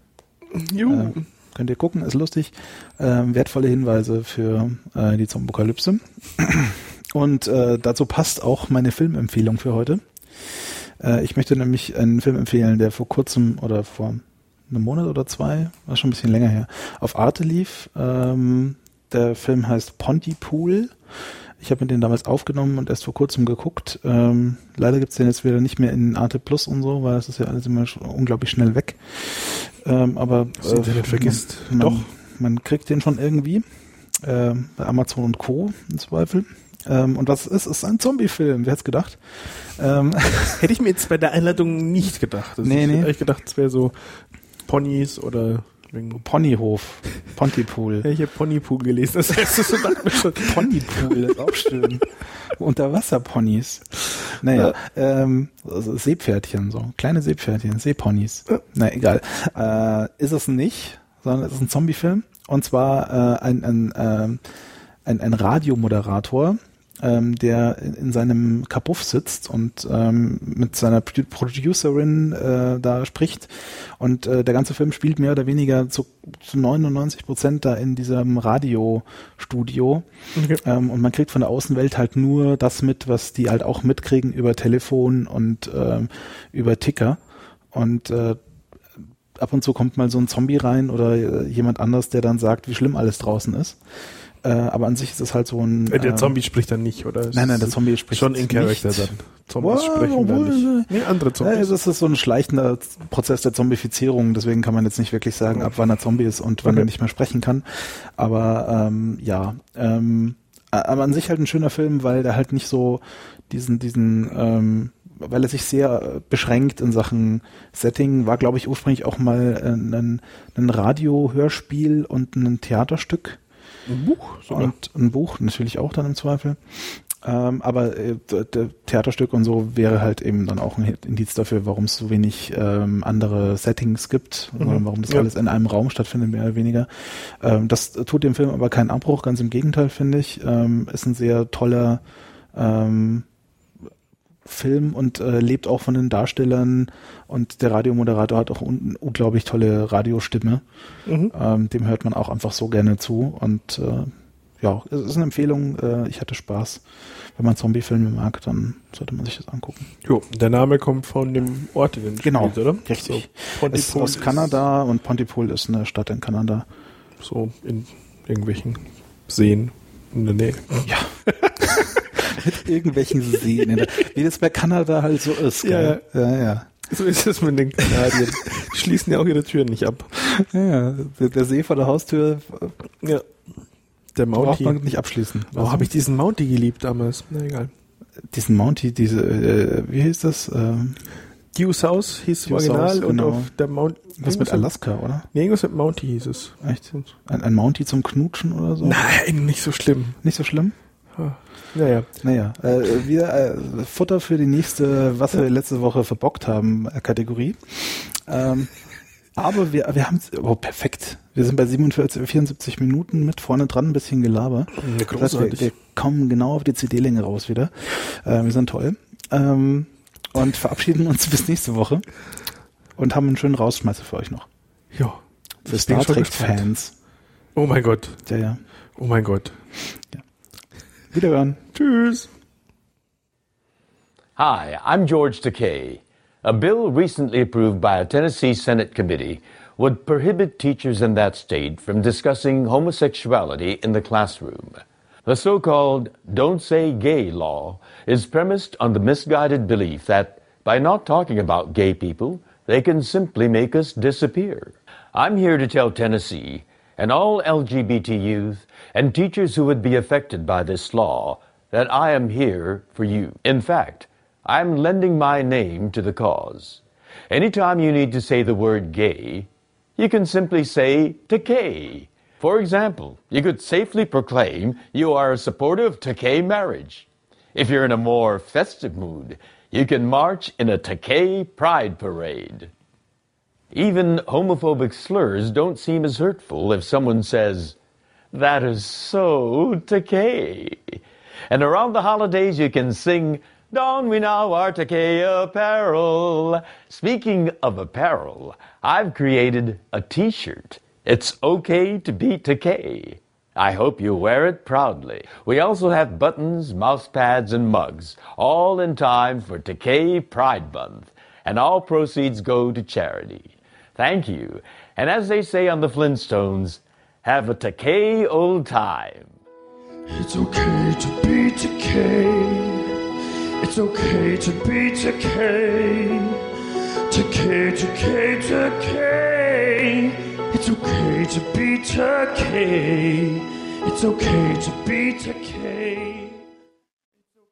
Könnt ihr gucken, ist lustig. Wertvolle Hinweise für die Zombokalypse. Und dazu passt auch meine Filmempfehlung für heute. Ich möchte nämlich einen Film empfehlen, der vor kurzem oder vor einem Monat oder zwei, war schon ein bisschen länger her, auf Arte lief. Der Film heißt Pontypool. Ich habe mir den damals aufgenommen und erst vor kurzem geguckt. Leider gibt's den jetzt wieder nicht mehr in Arte Plus und so, weil das ist ja alles immer unglaublich schnell weg. Aber das Internet vergisst. Man kriegt den schon irgendwie. Bei Amazon und Co. im Zweifel. Und was es ist ein Zombie-Film, wer hätte es gedacht? Hätte ich mir jetzt bei der Einleitung nicht gedacht. Ich hätte eigentlich gedacht, es wäre so Ponys oder Ponyhof, Pontypool. Ja, ich habe Pontypool gelesen, das heißt, so dachte mir schon. Pontypool ist auch schön. Unterwasserponys. Naja, also Seepferdchen, so kleine Seepferdchen, Seeponys. Na egal. Ist es nicht, sondern es ist ein Zombie-Film. Und zwar ein Radiomoderator, der in seinem Kabuff sitzt und mit seiner Producerin da spricht. Und der ganze Film spielt mehr oder weniger zu 99% da in diesem Radiostudio. Okay. Und man kriegt von der Außenwelt halt nur das mit, was die halt auch mitkriegen über Telefon und über Ticker. Und ab und zu kommt mal so ein Zombie rein oder jemand anders, der dann sagt, wie schlimm alles draußen ist. Aber an sich ist es halt so ein... der Zombie spricht dann nicht, oder? Nein, der Zombie spricht schon in Charakter dann. Zombies sprechen dann nicht. Nee, andere Zombies. Das ist so ein schleichender Prozess der Zombifizierung, deswegen kann man jetzt nicht wirklich sagen, ab wann er Zombie ist und wann er nicht mehr sprechen kann. Aber aber an sich halt ein schöner Film, weil der halt nicht so weil er sich sehr beschränkt in Sachen Setting, war glaube ich ursprünglich auch mal ein Radio-Hörspiel und ein Theaterstück. Ein Buch sogar. Und ein Buch natürlich auch dann im Zweifel. Aber der Theaterstück und so wäre halt eben dann auch ein Indiz dafür, warum es so wenig andere Settings gibt, warum das alles in einem Raum stattfindet, mehr oder weniger. Das tut dem Film aber keinen Abbruch, ganz im Gegenteil, finde ich. Ist ein sehr toller Film und lebt auch von den Darstellern, und der Radiomoderator hat auch eine unglaublich tolle Radiostimme. Dem hört man auch einfach so gerne zu, und es ist eine Empfehlung. Ich hatte Spaß. Wenn man Zombie-Filme mag, dann sollte man sich das angucken. Jo, der Name kommt von dem Ort, in dem du spielst, oder? Richtig. So, ist aus Kanada, und Pontypool ist eine Stadt in Kanada. So in irgendwelchen Seen in der Nähe. Ja. Mit irgendwelchen Seen. Wie das bei Kanada halt so ist. Gell? Ja. So ist es mit den Kanadiern. Die schließen ja auch ihre Türen nicht ab. Ja, der See vor der Haustür. Ja. Der Mountie. Braucht man nicht abschließen. Oh, habe ich diesen Mountie geliebt damals. Na egal. Diesen Mountie, wie hieß das? Due South hieß es original, genau. und auf der Mount... Was mit Alaska, oder? Nee, irgendwas mit Mountie hieß es. Echt? Ein Mountie zum Knutschen oder so? Nein, nicht so schlimm. Nicht so schlimm? Naja. Wir Futter für die nächste, was wir letzte Woche verbockt haben, Kategorie. Aber wir haben perfekt. Wir sind bei 74 Minuten mit vorne dran ein bisschen Gelaber. Das heißt, wir kommen genau auf die CD-Länge raus wieder. Wir sind toll. Und verabschieden uns bis nächste Woche und haben einen schönen Rausschmeißer für euch noch. Ja. Für Star Trek-Fans. Oh mein Gott. Ja. Oh mein Gott. Ja. Wiederhören. Tschüss. Hi, I'm George Takei. A bill recently approved by a Tennessee Senate committee would prohibit teachers in that state from discussing homosexuality in the classroom. The so-called Don't Say Gay law is premised on the misguided belief that by not talking about gay people, they can simply make us disappear. I'm here to tell Tennessee and all LGBT youth and teachers who would be affected by this law that I am here for you. In fact, I'm lending my name to the cause. Anytime you need to say the word gay, you can simply say Takei. For example, you could safely proclaim you are a supporter of Takei marriage. If you're in a more festive mood, you can march in a Takei pride parade. Even homophobic slurs don't seem as hurtful if someone says, "That is so Takei." And around the holidays you can sing, "Don we now our Takei apparel." Speaking of apparel, I've created a t-shirt. It's okay to be Takei. I hope you wear it proudly. We also have buttons, mouse pads, and mugs, all in time for Takei Pride Month, and all proceeds go to charity. Thank you, and as they say on the Flintstones, have a Takei old time. It's okay to be Takei. It's okay to be Takei. Takei, Takei, Takei. It's okay to be Takei. It's okay to be Takei.